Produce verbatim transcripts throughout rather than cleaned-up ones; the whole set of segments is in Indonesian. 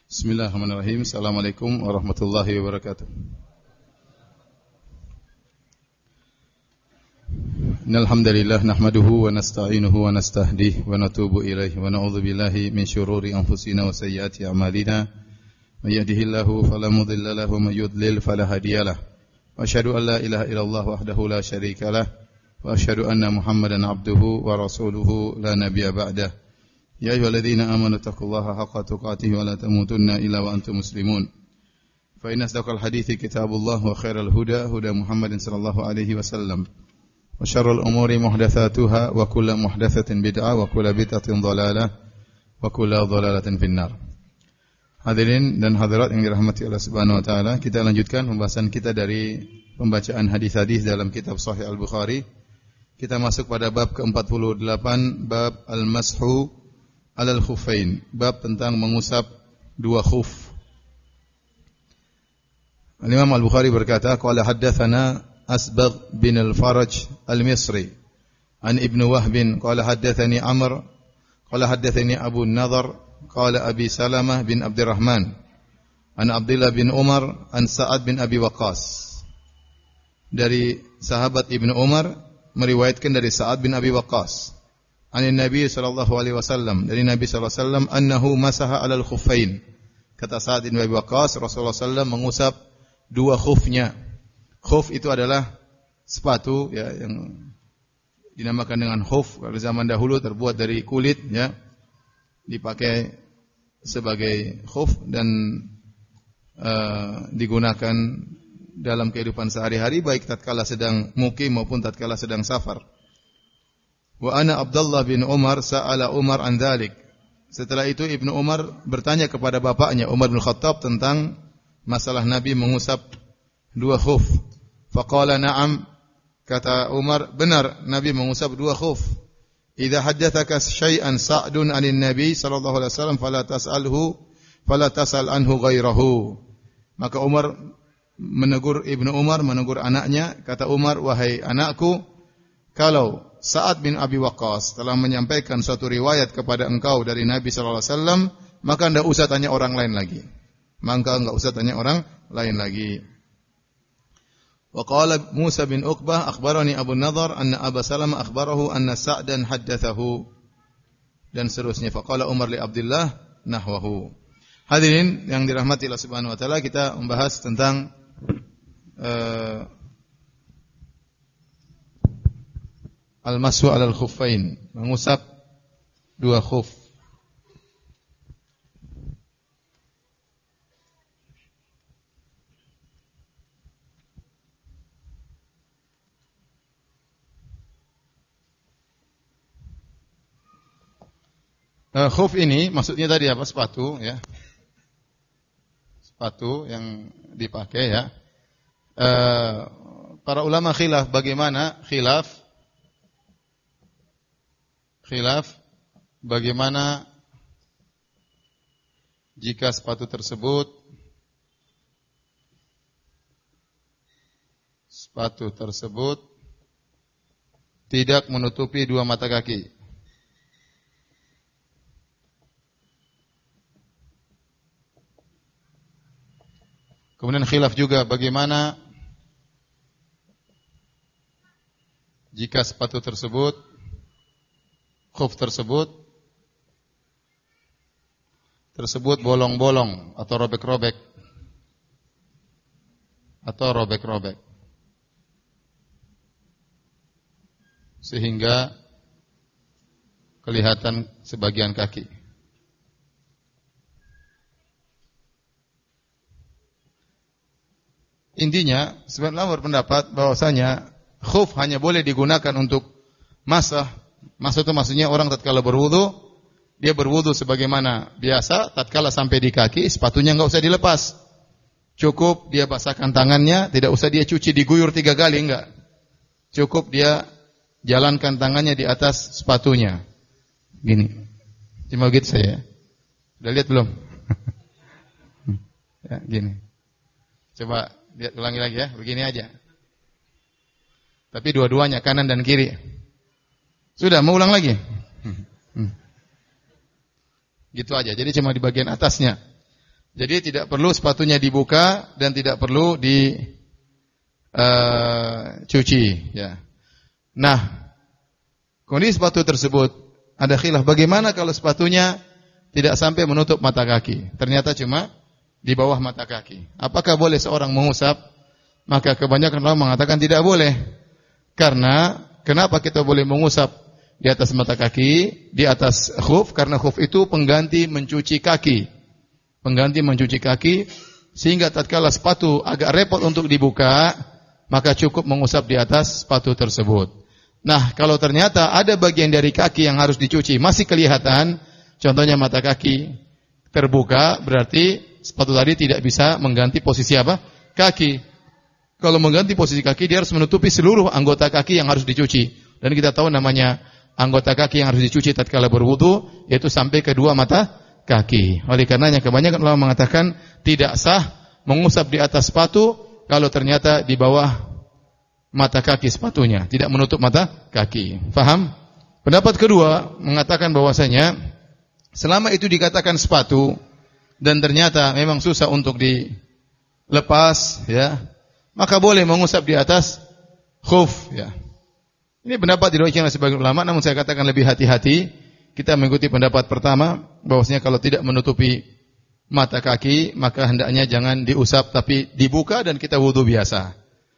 Bismillahirrahmanirrahim. Assalamualaikum warahmatullahi wabarakatuh. Innal hamdalillah nahmaduhu wa nasta'inuhu wa nastahdihi wa natubu ilaihi wa na'udzu billahi min shururi anfusina wa sayyiati a'malina. May yahdihillahu fala mudilla lahu wa may yudlil fala hadiyalah. Wa asyhadu an la ilaha illallah wahdahu la syarika lah wa asyhadu anna Muhammadan abduhu wa rasuluhu la nabiyya ba'dah. Ya ayyuhalladzina amanu taqullaha haqqa tuqatih wa la tamutunna illa wa antum muslimun. Fa inna asdaqal hadithi kitabullah wa khairal huda huda Muhammadin sallallahu alaihi wasallam. Wa syarrul umuri muhdatsatuha wa kullu muhdatsatin bid'ah wa kullu bid'atin dhalalah wa kullu dhalalatin finnar. Hadirin dan hadirat yang dirahmati Allah Subhanahu wa taala, kita lanjutkan pembahasan kita dari pembacaan hadis-hadis dalam kitab Sahih Al-Bukhari. Kita masuk pada bab ke empat puluh delapan, bab al-mashu alal khuffain, bab tentang mengusap dua khuf. Al-Imam Al-Bukhari berkata, qala haddatsana Asbagh bin Al-Faraj Al-Misri an Ibn Wahb qala haddatsani Amr qala haddatsani Abu An-Nadhr qala Abi Salamah bin Abdurrahman an Abdullah bin Umar an Sa'ad bin Abi Waqqas. Dari sahabat Ibnu Umar meriwayatkan dari Sa'ad bin Abi Waqqas. Anin Nabi sallallahu alaihi wasallam, dari Nabi sallallahu alaihi wasallam, annahu masaha 'alal khuffain. Kata Sa'ad bin Abi Waqqas, Rasulullah sallallahu alaihi wasallam mengusap dua khufnya. Khuf itu adalah sepatu ya yang dinamakan dengan khuf. Pada zaman dahulu terbuat dari kulit ya. Dipakai sebagai khuf dan uh, digunakan dalam kehidupan sehari-hari baik tatkala sedang mukim maupun tatkala sedang safar. Wa ana Abdullah bin Umar sa'ala Umar an dzalik. Setelah itu Ibnu Umar bertanya kepada bapaknya Umar bin Khattab tentang masalah Nabi mengusap dua khuf. Faqala na'am, kata Umar, benar Nabi mengusap dua khuf. Idza haddatsaka syai'an Sa'dun 'anil Nabi sallallahu alaihi wasallam fala tas'alhu fala tas'al anhu ghairahu. Maka Umar menegur Ibnu Umar, menegur anaknya, kata Umar, wahai anakku, kalau Sa'ad bin Abi Waqqas telah menyampaikan suatu riwayat kepada engkau dari Nabi sallallahu alaihi wasallam, maka enggak usah tanya orang lain lagi. Maka enggak usah tanya orang lain lagi. Wa qala Musa bin Uqbah akhbarani Abu An-Nadhr anna Aba Salamah akhbarahu anna Sa'dan haddatsahu, dan seterusnya. Fa qala Umar li Abdullah nahwahu. Hadirin yang dirahmati Allah Subhanahu wa taala, kita membahas tentang uh, al-mashu 'alal khuffain, mengusap dua khuf. Uh, khuf ini maksudnya tadi apa? Sepatu ya. Sepatu yang dipakai ya. Uh, para ulama khilaf bagaimana khilaf Khilaf bagaimana jika sepatu tersebut sepatu tersebut tidak menutupi dua mata kaki. Kemudian khilaf juga bagaimana jika sepatu tersebut khuf tersebut tersebut bolong-bolong atau robek-robek atau robek-robek sehingga kelihatan sebagian kaki. Intinya sebenarnya berpendapat bahwasanya khuf hanya boleh digunakan untuk masah. Maksud itu maksudnya orang tatkala berwudu, dia berwudu sebagaimana biasa, tatkala sampai di kaki, sepatunya enggak usah dilepas. Cukup dia basahkan tangannya, tidak usah dia cuci diguyur tiga kali, enggak. Cukup dia jalankan tangannya di atas sepatunya. Gini. Cuma gitu saya. Sudah lihat belum? Ya, gini. Coba lihat ulangi lagi ya, begini aja. Tapi dua-duanya, kanan dan kiri. Sudah, mau ulang lagi? Hmm. Hmm. Gitu aja. Jadi cuma di bagian atasnya. Jadi tidak perlu sepatunya dibuka dan tidak perlu dicuci. Uh, ya. Nah, kondisi sepatu tersebut ada khilaf. Bagaimana kalau sepatunya tidak sampai menutup mata kaki? Ternyata cuma di bawah mata kaki. Apakah boleh seorang mengusap? Maka kebanyakan orang mengatakan tidak boleh. Karena kenapa kita boleh mengusap di atas mata kaki, di atas khuf? Karena khuf itu pengganti mencuci kaki. Pengganti mencuci kaki, sehingga tatkala sepatu agak repot untuk dibuka, maka cukup mengusap di atas sepatu tersebut. Nah, kalau ternyata ada bagian dari kaki yang harus dicuci masih kelihatan, contohnya mata kaki terbuka, berarti sepatu tadi tidak bisa mengganti posisi apa? Kaki. Kalau mengganti posisi kaki, dia harus menutupi seluruh anggota kaki yang harus dicuci. Dan kita tahu namanya anggota kaki yang harus dicuci tatkala berwudu, yaitu sampai kedua mata kaki. Oleh karenanya kebanyakan ulama mengatakan tidak sah mengusap di atas sepatu kalau ternyata di bawah mata kaki sepatunya, tidak menutup mata kaki. Faham? Pendapat kedua mengatakan bahwasanya selama itu dikatakan sepatu dan ternyata memang susah untuk dilepas, ya, maka boleh mengusap di atas khuf, ya. Ini pendapat diriwayatkan oleh sebagian ulama, namun saya katakan lebih hati-hati. Kita mengikuti pendapat pertama, bahwasanya kalau tidak menutupi mata kaki, maka hendaknya jangan diusap, tapi dibuka dan kita wudu biasa.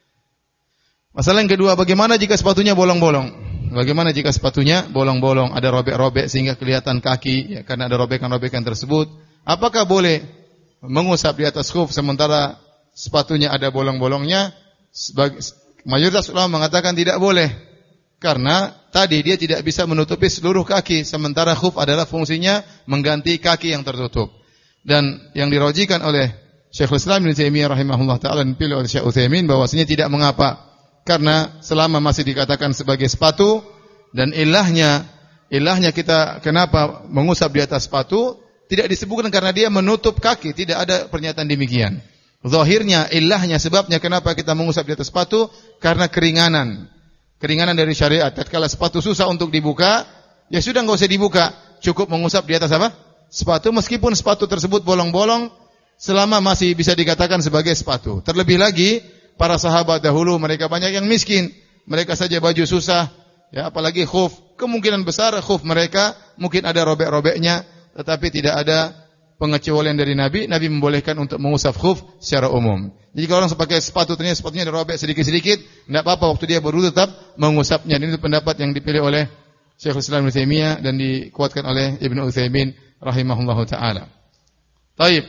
Masalah yang kedua, bagaimana jika sepatunya bolong-bolong? Bagaimana jika sepatunya bolong-bolong, ada robek-robek sehingga kelihatan kaki, ya, karena ada robekan-robekan tersebut? Apakah boleh mengusap di atas khuf sementara sepatunya ada bolong-bolongnya? Mayoritas ulama mengatakan tidak boleh. Karena tadi dia tidak bisa menutupi seluruh kaki, sementara khuf adalah fungsinya mengganti kaki yang tertutup. Dan yang dirojikan oleh Syekhul Islam Ibnu Taimiyah rahimahullah taala dan dipilih oleh Syekh Utsaimin bahwasanya tidak mengapa, karena selama masih dikatakan sebagai sepatu dan ilahnya ilahnya kita kenapa mengusap di atas sepatu tidak disebutkan karena dia menutup kaki, tidak ada pernyataan demikian. Zahirnya ilahnya sebabnya kenapa kita mengusap di atas sepatu karena keringanan. Keringanan dari syariat. Tatkala sepatu susah untuk dibuka, ya sudah enggak usah dibuka, cukup mengusap di atas apa? Sepatu, meskipun sepatu tersebut bolong-bolong selama masih bisa dikatakan sebagai sepatu. Terlebih lagi para sahabat dahulu mereka banyak yang miskin, mereka saja baju susah, ya apalagi khuf. Kemungkinan besar khuf mereka mungkin ada robek-robeknya, tetapi tidak ada pengecualian dari Nabi. Nabi membolehkan untuk mengusap khuf secara umum. Jadi kalau orang pakai sepatu ternyata sepatunya ada robek sedikit-sedikit, tidak apa-apa, waktu dia berwudu tetap mengusapnya. Ini pendapat yang dipilih oleh Syekhul Islam Ibnu Taimiyah dan dikuatkan oleh Ibnu Utsaimin rahimahullahu taala. Baik.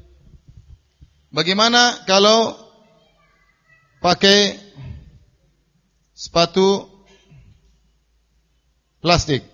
Bagaimana kalau pakai sepatu plastik?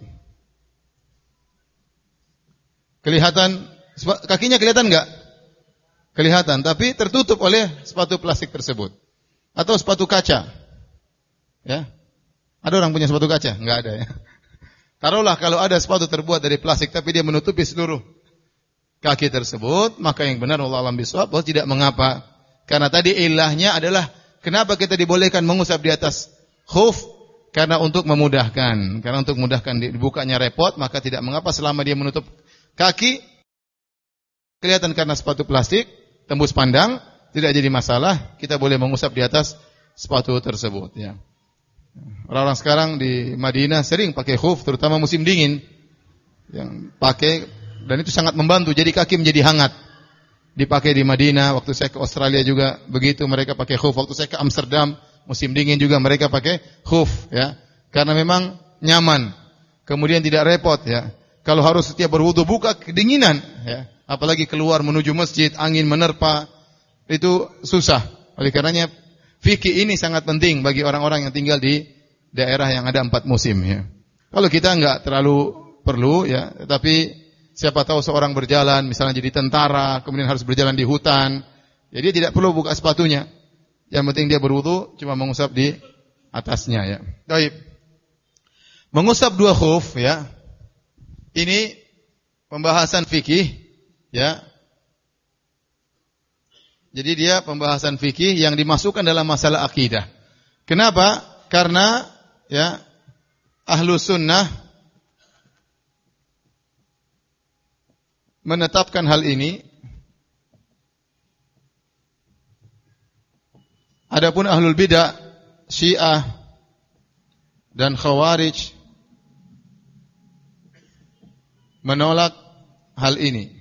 Kelihatan kakinya kelihatan enggak? Kelihatan, tapi tertutup oleh sepatu plastik tersebut. Atau sepatu kaca. Ya. Ada orang punya sepatu kaca? Enggak ada ya. Taruhlah kalau ada sepatu terbuat dari plastik tapi dia menutupi seluruh kaki tersebut, maka yang benar wallahu a'lam bishawab bahwa tidak mengapa. Karena tadi ilahnya adalah kenapa kita dibolehkan mengusap di atas khuf? Karena untuk memudahkan. Karena untuk memudahkan dibukanya repot, maka tidak mengapa selama dia menutup kaki kelihatan karena sepatu plastik, tembus pandang, tidak jadi masalah, kita boleh mengusap di atas sepatu tersebut, ya. Orang-orang sekarang di Madinah sering pakai khuf, terutama musim dingin. Yang pakai, dan itu sangat membantu, jadi kaki menjadi hangat. Dipakai di Madinah, waktu saya ke Australia juga begitu, mereka pakai khuf. Waktu saya ke Amsterdam, musim dingin juga mereka pakai khuf, ya. Karena memang nyaman, kemudian tidak repot, ya. Kalau harus setiap berwudu buka kedinginan, ya. Apalagi keluar menuju masjid, angin menerpa, itu susah. Oleh karenanya fikih ini sangat penting bagi orang-orang yang tinggal di daerah yang ada empat musim, ya. Kalau kita enggak terlalu perlu, ya, tetapi siapa tahu seorang berjalan, misalnya jadi tentara, kemudian harus berjalan di hutan, jadi tidak perlu buka sepatunya. Yang penting dia berwudu, cuma mengusap di atasnya, ya. Baik. Mengusap dua khuf, ya. Ini pembahasan fikih. Ya. Jadi dia pembahasan fikih yang dimasukkan dalam masalah akidah. Kenapa? Karena ya ahlu sunnah menetapkan hal ini Adapun ahlul bidah, Syiah dan Khawarij menolak hal ini.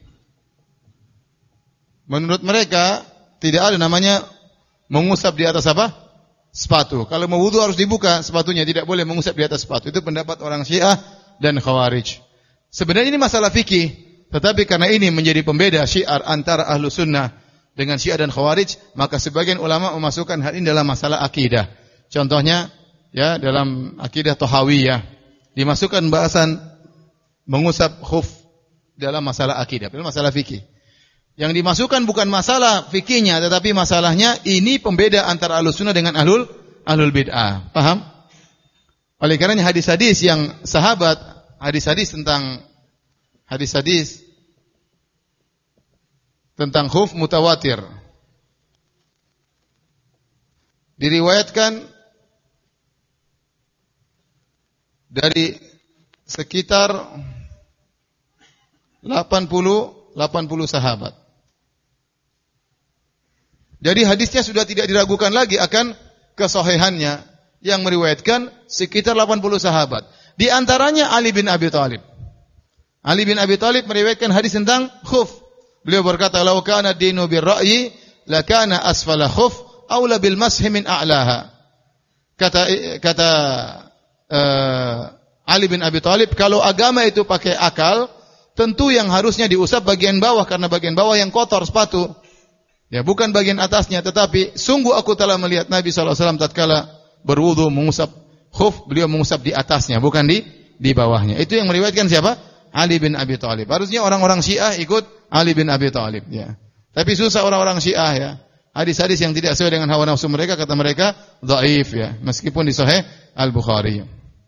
Menurut mereka tidak ada namanya mengusap di atas apa? Sepatu. Kalau mau wudu harus dibuka sepatunya, tidak boleh mengusap di atas sepatu. Itu pendapat orang Syiah dan Khawarij. Sebenarnya ini masalah fikih, tetapi karena ini menjadi pembeda syiar antara ahlu sunnah dengan Syiah dan Khawarij, maka sebagian ulama memasukkan hal ini dalam masalah akidah. Contohnya, ya dalam akidah Tahawiyah dimasukkan bahasan mengusap khuf dalam masalah akidah, dalam masalah fikih. Yang dimasukkan bukan masalah fikihnya, tetapi masalahnya ini pembeda antara ahlus sunnah dengan ahlul ahlul bid'ah. Paham? Oleh karenanya hadis-hadis yang sahabat, hadis-hadis tentang hadis-hadis tentang khuf mutawatir diriwayatkan dari sekitar delapan puluh sahabat. Jadi hadisnya sudah tidak diragukan lagi akan kesahihannya, yang meriwayatkan sekitar delapan puluh sahabat. Di antaranya Ali bin Abi Thalib. Ali bin Abi Thalib meriwayatkan hadis tentang khuf. Beliau berkata, "Lau kana dinu bir-ra'yi, la kana asfala khuf aula bil mashi min a'laha." Kata kata uh, Ali bin Abi Thalib, kalau agama itu pakai akal, tentu yang harusnya diusap bagian bawah, karena bagian bawah yang kotor sepatu. Ya, bukan bagian atasnya. Tetapi sungguh aku telah melihat Nabi shallallahu alaihi wasallam tatkala berwudu mengusap khuf, beliau mengusap di atasnya, bukan di di bawahnya. Itu yang meriwayatkan siapa? Ali bin Abi Thalib. Harusnya orang-orang Syiah ikut Ali bin Abi Thalib. Ya. Tapi susah orang-orang Syiah ya. Hadis-hadis yang tidak sesuai dengan hawa nafsu mereka, kata mereka dhaif ya, meskipun di Sahih Al-Bukhari.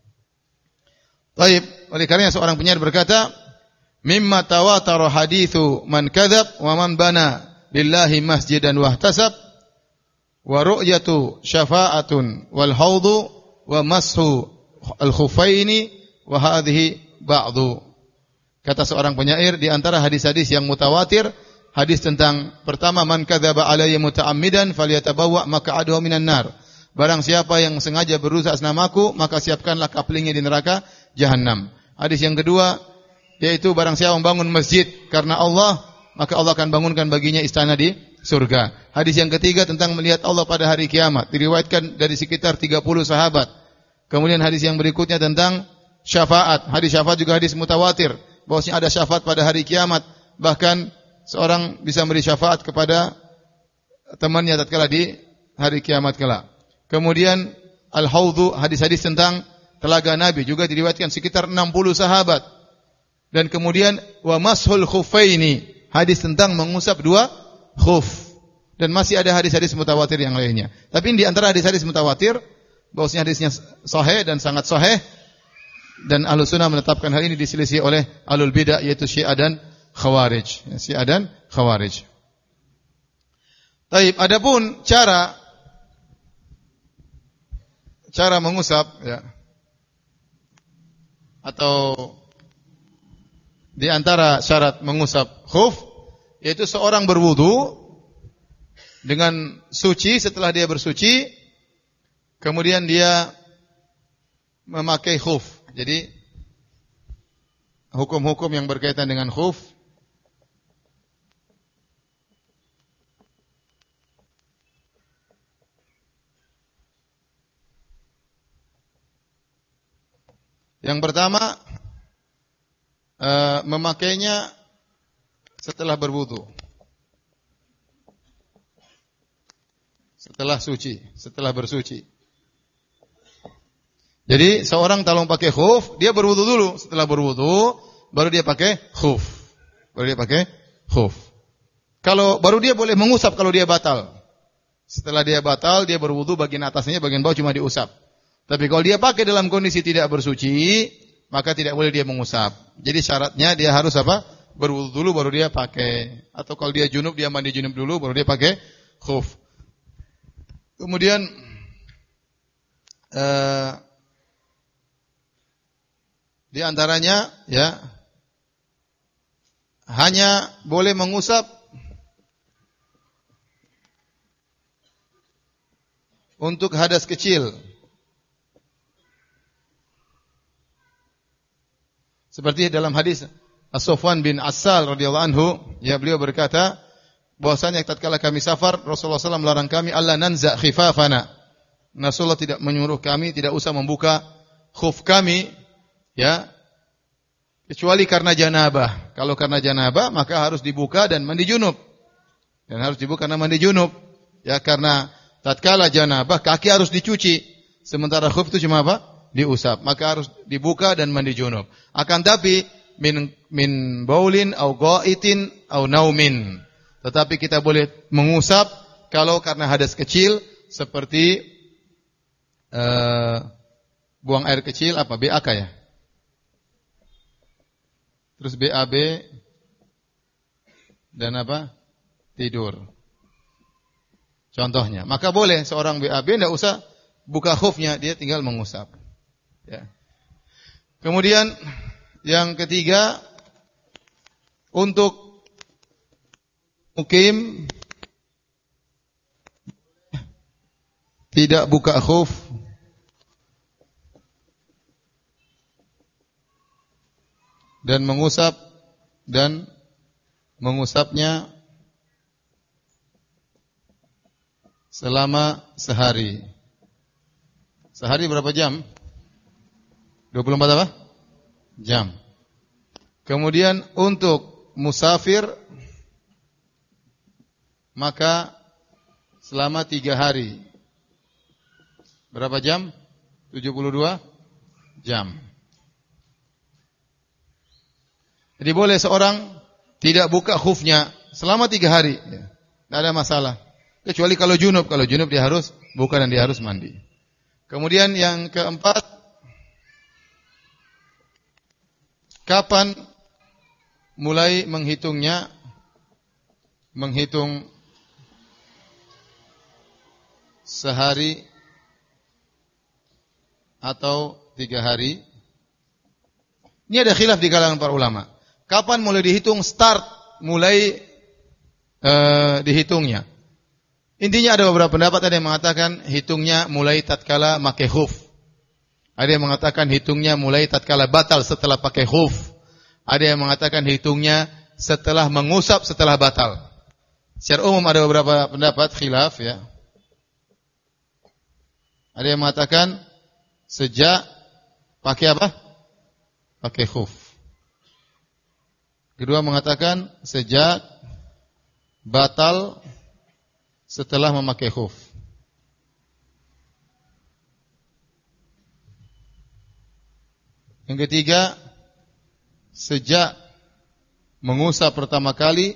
Baik, oleh karenanya seorang penyair berkata, "Mimma tawatara hadithu man kadzab wa man bana lillahi masjidan wahtasab wa ru'yatu syafa'atun wal haudu wa mashu al-khuffaini wa hadhihi ba'du." Kata seorang penyair, di antara hadis-hadis yang mutawatir, hadis tentang pertama, man kadzaba alayya muta'ammidan falyatabawwa maq'adahu minan nar. Barang siapa yang sengaja berusaha atas namaku, maka siapkanlah kaplingnya di neraka jahanam. Hadis yang kedua, yaitu barang siapa membangun masjid karena Allah, maka Allah akan bangunkan baginya istana di surga. Hadis yang ketiga tentang melihat Allah pada hari kiamat, diriwayatkan dari sekitar tiga puluh sahabat. Kemudian hadis yang berikutnya tentang syafaat. Hadis syafaat juga hadis mutawatir, bahwasanya ada syafaat pada hari kiamat. Bahkan seorang bisa memberi syafaat kepada temannya tatkala di hari kiamat kelak. Kemudian al-haudhu, hadis-hadis tentang telaga Nabi, juga diriwayatkan sekitar enam puluh sahabat. Dan kemudian wa mashul khuffaini, hadis tentang mengusap dua khuf. Dan masih ada hadis-hadis mutawatir yang lainnya. Tapi di antara hadis-hadis mutawatir, bahwasanya hadisnya sahih dan sangat sahih, dan Ahlus Sunnah menetapkan hal ini diselisih oleh Ahlul Bidah, yaitu Syiah dan Khawarij. Syiah dan Khawarij. Taib, adapun cara cara mengusap ya, atau di antara syarat mengusap khuf, yaitu seorang berwudu dengan suci. Setelah dia bersuci, kemudian dia memakai khuf. Jadi hukum-hukum yang berkaitan dengan khuf, yang pertama, uh, memakainya setelah berwudu, setelah suci, setelah bersuci. Jadi seorang kalau pakai khuf, dia berwudu dulu. Setelah berwudu, baru dia pakai khuf. Baru dia pakai khuf. Kalau baru dia boleh mengusap kalau dia batal. Setelah dia batal, dia berwudu, bagian atasnya, bagian bawah cuma diusap. Tapi kalau dia pakai dalam kondisi tidak bersuci, maka tidak boleh dia mengusap. Jadi syaratnya dia harus apa? Berwudu dulu baru dia pakai. Atau kalau dia junub, dia mandi junub dulu baru dia pakai khuf. Kemudian uh, di antaranya ya, hanya boleh mengusap untuk hadas kecil. Seperti dalam hadis As-Safwan bin Assal radhiyallahu anhu, ya beliau berkata, bahwasanya tatkala kami safar, Rasulullah sallallahu alaihi wasallam melarang kami alla nanza khifafana. Rasulullah tidak menyuruh kami tidak usah membuka khuf kami, ya, kecuali karena janabah. Kalau karena janabah maka harus dibuka dan mandi junub. Dan harus dibuka karena mandi junub. Ya, karena tatkala janabah kaki harus dicuci, sementara khuf itu cuma apa? Diusap. Maka harus dibuka dan mandi junub. Akan tapi min min baulin au ghaitin au naumin. Tetapi kita boleh mengusap kalau karena hadas kecil seperti uh, buang air kecil apa? B A K ya? Terus B A B dan apa? Tidur. Contohnya. Maka boleh seorang B A B tidak usah buka khufnya, dia tinggal mengusap. Ya. Kemudian yang ketiga, untuk mukim tidak buka khuf dan mengusap dan mengusapnya selama sehari. Sehari berapa jam? dua puluh empat apa? Jam. Kemudian untuk musafir maka selama tiga hari. Berapa jam? tujuh puluh dua jam. Jadi boleh seorang tidak buka khufnya selama tiga hari. Ya. Tidak ada masalah. Kecuali kalau junub. Kalau junub dia harus buka dan dia harus mandi. Kemudian yang keempat, kapan mulai menghitungnya? Menghitung sehari atau tiga hari. Ini ada khilaf di kalangan para ulama. Kapan mulai dihitung start, mulai uh, dihitungnya? Intinya ada beberapa pendapat. Ada yang mengatakan hitungnya mulai tatkala pakai khuf. Ada yang mengatakan hitungnya mulai tatkala batal setelah pakai khuf. Ada yang mengatakan hitungnya setelah mengusap setelah batal. Secara umum ada beberapa pendapat khilaf, ya. Ada yang mengatakan sejak pakai apa? Pakai khuf. Kedua mengatakan sejak batal setelah memakai khuf. Yang ketiga, sejak mengusap pertama kali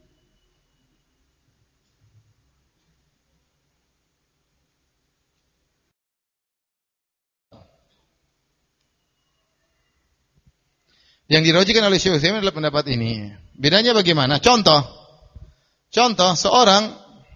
yang dirajikan oleh Syekh Utsaimin adalah pendapat ini. Bedanya bagaimana? Contoh. Contoh, seorang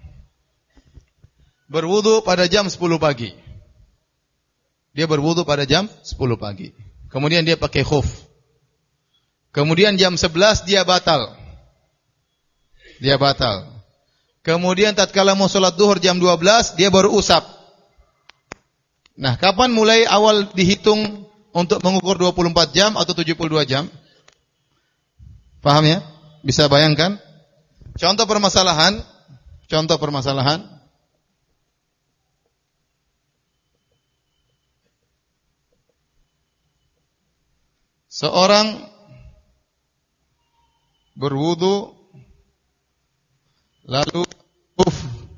berwudu pada jam sepuluh pagi. Dia berwudu pada jam sepuluh pagi. Kemudian dia pakai khuf. Kemudian jam sebelas dia batal. Dia batal. Kemudian tatkala mau salat zuhur jam dua belas dia baru usap. Nah, kapan mulai awal dihitung untuk mengukur dua puluh empat jam atau tujuh puluh dua jam? Paham ya? Bisa bayangkan? Contoh permasalahan, contoh permasalahan. Seorang berwudu lalu uf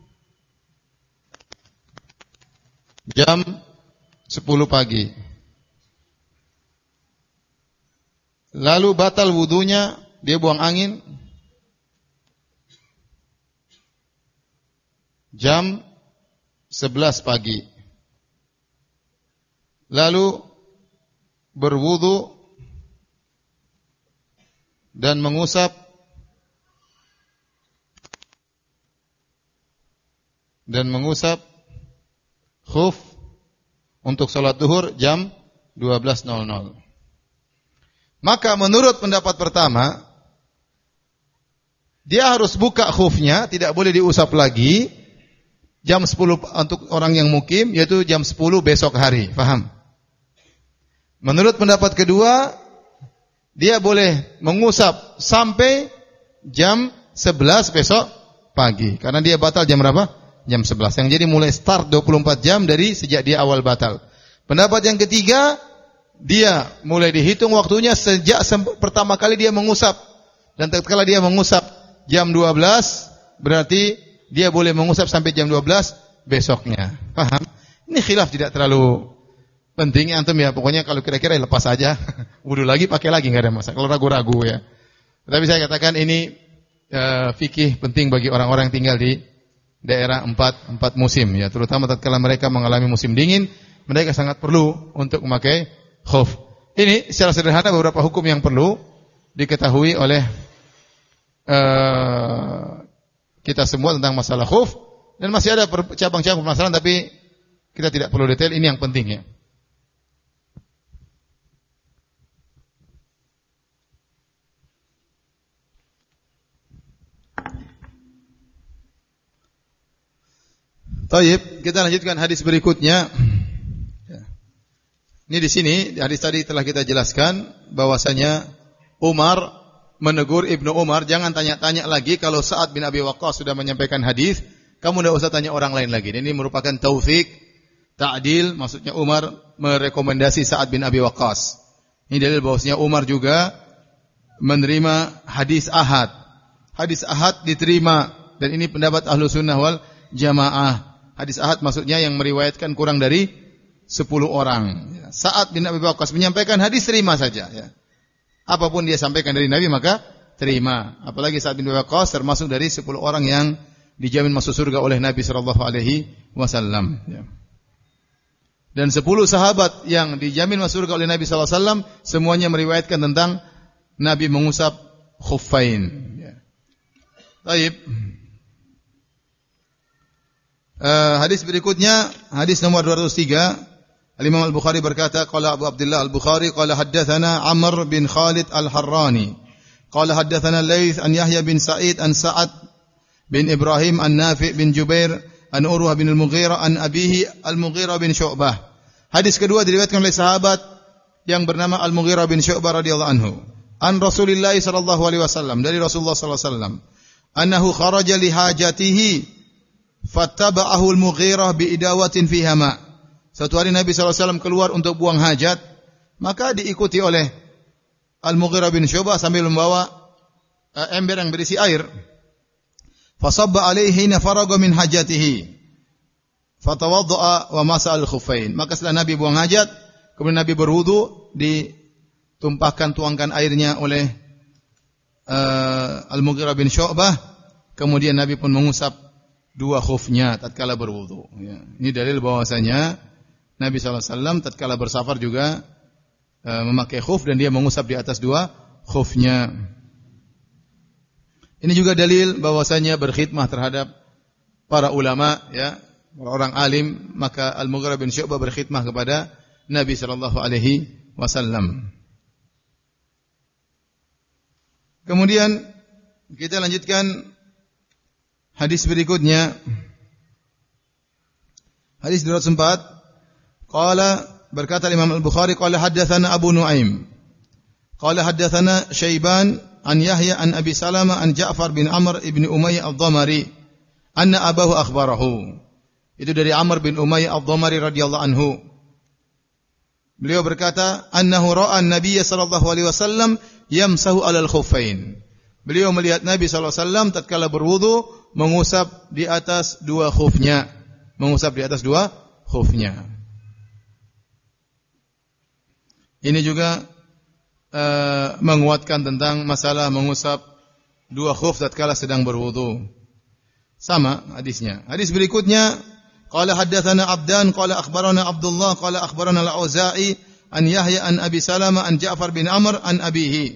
jam sepuluh pagi. Lalu batal wudunya, dia buang angin jam sebelas pagi. Lalu berwudu dan mengusap dan mengusap khuf untuk salat zuhur jam dua belas nol nol. Maka menurut pendapat pertama, dia harus buka khufnya, tidak boleh diusap lagi, jam sepuluh untuk orang yang mukim, yaitu jam sepuluh besok hari. Paham? Menurut pendapat kedua, dia boleh mengusap sampai jam sebelas besok pagi. Karena dia batal jam berapa? Jam sebelas. Yang jadi mulai start dua puluh empat jam dari sejak dia awal batal. Pendapat yang ketiga, dia mulai dihitung waktunya sejak pertama kali dia mengusap. Dan tatkala dia mengusap jam dua belas, berarti dia boleh mengusap sampai jam dua belas besoknya. Paham? Ini khilaf tidak terlalu penting antum ya. Pokoknya kalau kira-kira lepas aja. Wudu lagi, pakai lagi, enggak ada masalah. Kalau ragu-ragu ya. Tapi saya katakan ini uh, fikih penting bagi orang-orang yang tinggal di daerah empat, empat musim ya. Terutama tatkala mereka mengalami musim dingin, mereka sangat perlu untuk memakai khuf. Ini secara sederhana beberapa hukum yang perlu diketahui oleh uh, kita semua tentang masalah khuf, dan masih ada cabang-cabang permasalahan tapi kita tidak perlu detail, ini yang penting ya. Baik, kita lanjutkan hadis berikutnya. Ini di sini hadis tadi telah kita jelaskan bahwasanya Umar menegur Ibnu Umar, jangan tanya-tanya lagi kalau Sa'ad bin Abi Waqqas sudah menyampaikan hadis, kamu tidak usah tanya orang lain lagi. Ini merupakan taufik, ta'dil, maksudnya Umar merekomendasi Sa'ad bin Abi Waqqas. Ini dalil bahwasanya Umar juga menerima hadis ahad. Hadis ahad diterima, dan ini pendapat Ahlu Sunnah wal Jamaah. Hadis ahad maksudnya yang meriwayatkan kurang dari sepuluh orang. Sa'ad bin Abi Waqqas menyampaikan hadis, terima saja ya. Apapun dia sampaikan dari Nabi maka terima. Apalagi Sa'ad bin Abi Waqqas termasuk dari sepuluh orang yang dijamin masuk surga oleh Nabi sallallahu alaihi wasallam ya. Dan sepuluh sahabat yang dijamin masuk surga oleh Nabi sallallahu alaihi wasallam semuanya meriwayatkan tentang Nabi mengusap khuffain ya. Baik. Uh, hadis berikutnya, hadis nomor dua ratus tiga. Al-Imam Al-Bukhari berkata, qala Abu Abdullah Al-Bukhari qala haddatsana Amr bin Khalid Al-Harrani qala haddatsana Laits an Yahya bin Sa'id an Sa'ad bin Ibrahim an Nafi' bin Jubair an Urwah bin Al-Mughirah an abihi Al-Mughirah bin Syu'bah. Hadis kedua diriwayatkan oleh sahabat yang bernama Al-Mughirah bin Syu'bah radhiyallahu anhu. An Rasulillah sallallahu alaihi wasallam, dari Rasulullah sallallahu alaihi wasallam, annahu kharaja li hajatihi fattaba'ahu Al-Mughirah bi idawatin fiha ma. Suatu hari Nabi sallallahu alaihi wasallam keluar untuk buang hajat, maka diikuti oleh Al-Mughirah bin Syu'bah sambil membawa uh, ember yang berisi air. Fasabba alaihi hina faraga min hajatihi. Fatawadda'a wa masa al-khuffain. Maka setelah Nabi buang hajat, kemudian Nabi berwudu, ditumpahkan tuangkan airnya oleh uh, Al-Mughirah bin Syu'bah. Kemudian Nabi pun mengusap dua khufnya tatkala berwudu ya. Ini dalil bahwasanya Nabi sallallahu alaihi wasallam tatkala bersafar juga uh, memakai khuf dan dia mengusap di atas dua khufnya. Ini juga dalil bahwasanya berkhidmah terhadap para ulama ya, orang alim, maka Al-Mughirah bin Syu'bah berkhidmah kepada Nabi sallallahu alaihi wasallam. Kemudian kita lanjutkan hadis berikutnya. Hadis dua ratus empat. Qala, berkata Imam Al-Bukhari, qala haddatsana Abu Nuaim. Qala haddatsana Syaiban an Yahya an Abi Salamah an Ja'far bin Amr ibn Umayyah Ad-Dhamari anna abahu akhbarahu. Itu dari Amr bin Umayyah Ad-Dhamari radhiyallahu anhu. Beliau berkata, annahu ra'a an-nabiy sallallahu alaihi wasallam yamsahu 'alal khuffain. Beliau melihat Nabi sallallahu alaihi wasallam tatkala berwudu mengusap di atas dua khufnya, mengusap di atas dua khufnya. Ini juga uh, menguatkan tentang masalah mengusap dua khuf tatkala sedang berwudu. Sama hadisnya. Hadis berikutnya, qala haddatsana Abdan qala akhbarana Abdullah qala akhbarana Al-Auza'i an Yahya an Abi Salamah an Ja'far bin Amr an abihi.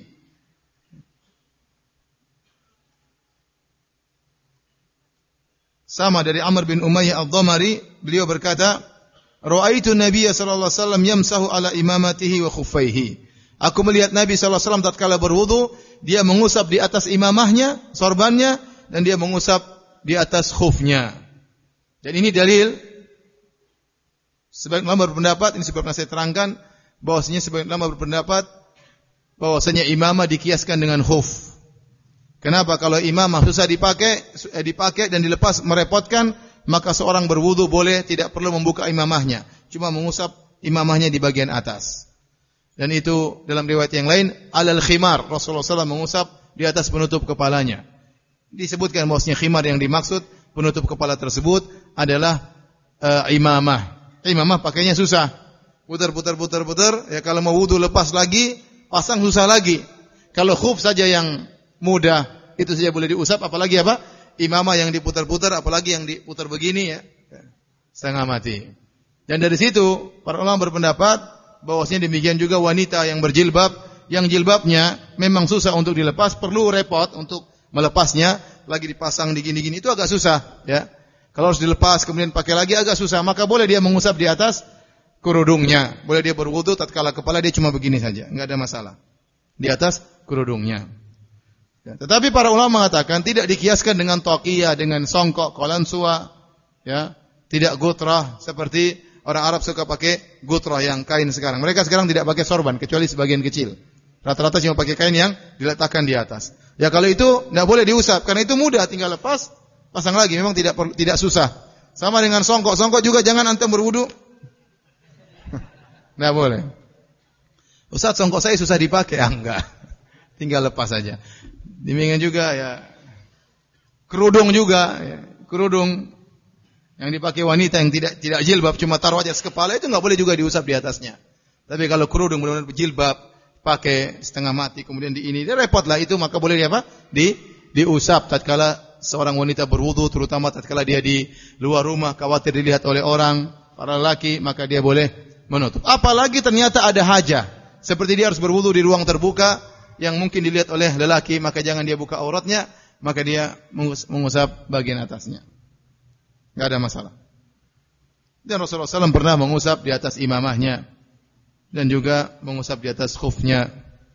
Sama dari Amr bin Umayyah Ad-Dhamari, beliau berkata, ra'aitu Nabiy sallallahu alaihi wasallam yamsahu ala imamatihi wa khuffaihi. Aku melihat Nabi sallallahu alaihi wasallam tatkala berwudu, dia mengusap di atas imamahnya, sorbannya, dan dia mengusap di atas khufnya. Dan ini dalil sebagian ulama berpendapat, ini sebabnya saya terangkan bahwasanya sebagian ulama berpendapat bahwasanya imamah dikiaskan dengan khuf. Kenapa? Kalau imamah susah dipakai, eh, dipakai dan dilepas merepotkan, maka seorang berwudu boleh tidak perlu membuka imamahnya, cuma mengusap imamahnya di bagian atas. Dan itu dalam riwayat yang lain alal khimar, Rasulullah shallallahu alaihi wasallam mengusap di atas penutup kepalanya. Disebutkan bahwasanya khimar yang dimaksud penutup kepala tersebut adalah uh, imamah. Imamah pakainya susah. Putar-putar putar-putar, ya kalau mau wudu lepas lagi, pasang susah lagi. Kalau khuf saja yang mudah, itu saja boleh diusap, apalagi apa? Imamah yang diputar-putar, apalagi yang diputar begini ya. Setengah mati. Dan dari situ para ulama berpendapat bahwasanya demikian juga wanita yang berjilbab, yang jilbabnya memang susah untuk dilepas, perlu repot untuk melepasnya, lagi dipasang di gini-gini itu agak susah, ya. Kalau harus dilepas kemudian pakai lagi agak susah, maka boleh dia mengusap di atas kerudungnya. Boleh dia berwudu tatkala kepala dia cuma begini saja, enggak ada masalah. Di atas kerudungnya. Ya, tetapi para ulama mengatakan tidak dikiaskan dengan taqiyah, dengan songkok, qalansua, ya, tidak gutrah seperti orang Arab suka pakai gutrah yang kain sekarang. Mereka sekarang tidak pakai sorban kecuali sebagian kecil. Rata-rata cuma pakai kain yang diletakkan di atas. Ya kalau itu tidak boleh diusap karena itu mudah, tinggal lepas, pasang lagi. Memang tidak tidak susah. Sama dengan songkok. Songkok juga jangan antum berwudu. Tidak boleh. Ustaz, songkok saya susah dipakai. Ah, enggak. Tinggal lepas saja. Demikian juga ya kerudung juga, ya. Kerudung yang dipakai wanita yang tidak tidak jilbab cuma taruh aja sekepala itu enggak boleh juga diusap di atasnya. Tapi kalau kerudung benar-benar jilbab pakai setengah mati kemudian di ini dia repotlah itu, maka boleh dia apa? Di diusap tatkala seorang wanita berwudu, terutama tatkala dia di luar rumah khawatir dilihat oleh orang para lelaki, maka dia boleh menutup. Apalagi ternyata ada hajah, seperti dia harus berwudu di ruang terbuka yang mungkin dilihat oleh lelaki, maka jangan dia buka auratnya, maka dia mengusap bagian atasnya. Enggak ada masalah. Dan Rasulullah shallallahu alaihi wasallam pernah mengusap di atas imamahnya dan juga mengusap di atas khufnya.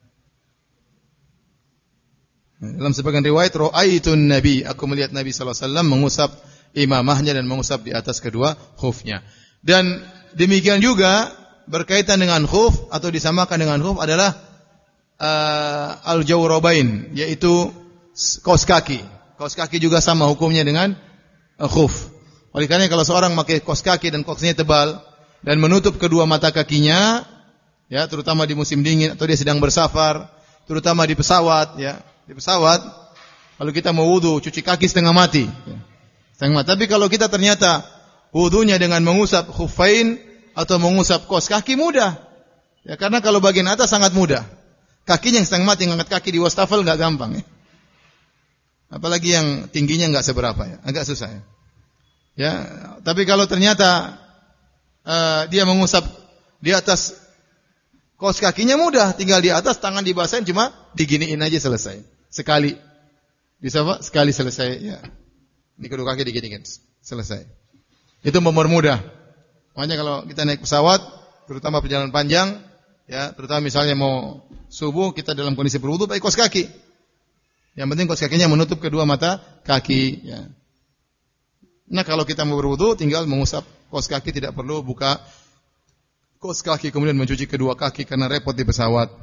Dalam sebagian riwayat, ra'aitun Nabi, aku melihat Nabi sallallahu alaihi wasallam mengusap imamahnya dan mengusap di atas kedua khufnya. Dan demikian juga berkaitan dengan khuf atau disamakan dengan khuf adalah uh, al-jawrabain, yaitu kaos kaki. Kaos kaki juga sama hukumnya dengan uh, khuf. Oleh karena kalau seorang memakai kaos kaki dan kaosnya tebal dan menutup kedua mata kakinya, ya, terutama di musim dingin atau dia sedang bersafar, terutama di pesawat, ya, di pesawat, kalau kita mau wudu, cuci kaki setengah mati, ya, setengah mati. Tapi kalau kita ternyata wudunya dengan mengusap khuffain atau mengusap kaos kaki mudah, ya, karena kalau bagian atas sangat mudah. Kakinya yang setengah mati, ngangkat kaki di wastafel nggak gampang, ya. Apalagi yang tingginya nggak seberapa, ya, agak susah, ya. Ya, tapi kalau ternyata uh, dia mengusap di atas kaos kakinya mudah, tinggal di atas, tangan dibasahin, cuma diginiin aja selesai. Sekali. Bisa Pak? Sekali selesai, ya. Di kedua kaki diginiin, selesai. Itu mempermudah. Makanya kalau kita naik pesawat, terutama perjalanan panjang, ya, terutama misalnya mau subuh, kita dalam kondisi berwudu pakai kaos kaki. Yang penting kaos kakinya menutup kedua mata kaki, ya. Nah, kalau kita mau berwudu tinggal mengusap kaos kaki, tidak perlu buka kaos kaki kemudian mencuci kedua kaki karena repot di pesawat.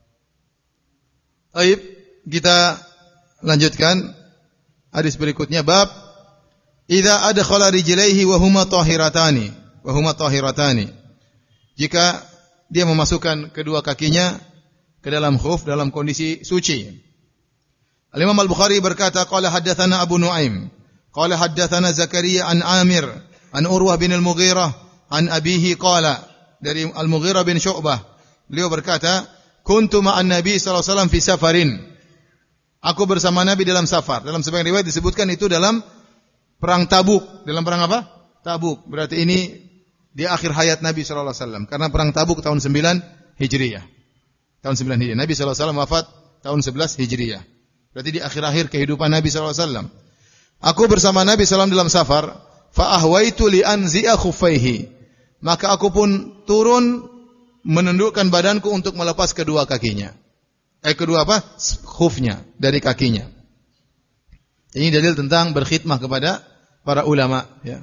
Baik, kita lanjutkan hadis berikutnya, bab idza adkhala rijlaihi wa huma tahiratani wa huma tahiratani. Jika dia memasukkan kedua kakinya ke dalam khuf dalam kondisi suci. Al-Imam Al-Bukhari berkata, qala haddatsana Abu Nuaim qala haddatsana Zakaria an Amir an Urwah bin Al-Mughirah an abihi qala, dari Al-Mughirah bin Syu'bah, beliau berkata, kuntu ma'an Nabi sallallahu alaihi wasallam fi safarin. Aku bersama Nabi dalam safar. Dalam sebagian riwayat disebutkan itu dalam perang Tabuk. Dalam perang apa? Tabuk. Berarti ini di akhir hayat Nabi sallallahu alaihi wasallam, karena perang Tabuk tahun sembilan Hijriah. Tahun sembilan Hijriah. Nabi sallallahu alaihi wasallam wafat tahun sebelas Hijriah. Berarti di akhir-akhir kehidupan Nabi sallallahu alaihi wasallam. Aku bersama Nabi sallallahu alaihi wasallam dalam safar, fa ahwaitu li anzi'a khuffaihi. Maka aku pun turun menundukkan badanku untuk melepas kedua kakinya. Eh kedua apa? Khufnya dari kakinya. Ini dalil tentang berkhidmah kepada para ulama, ya.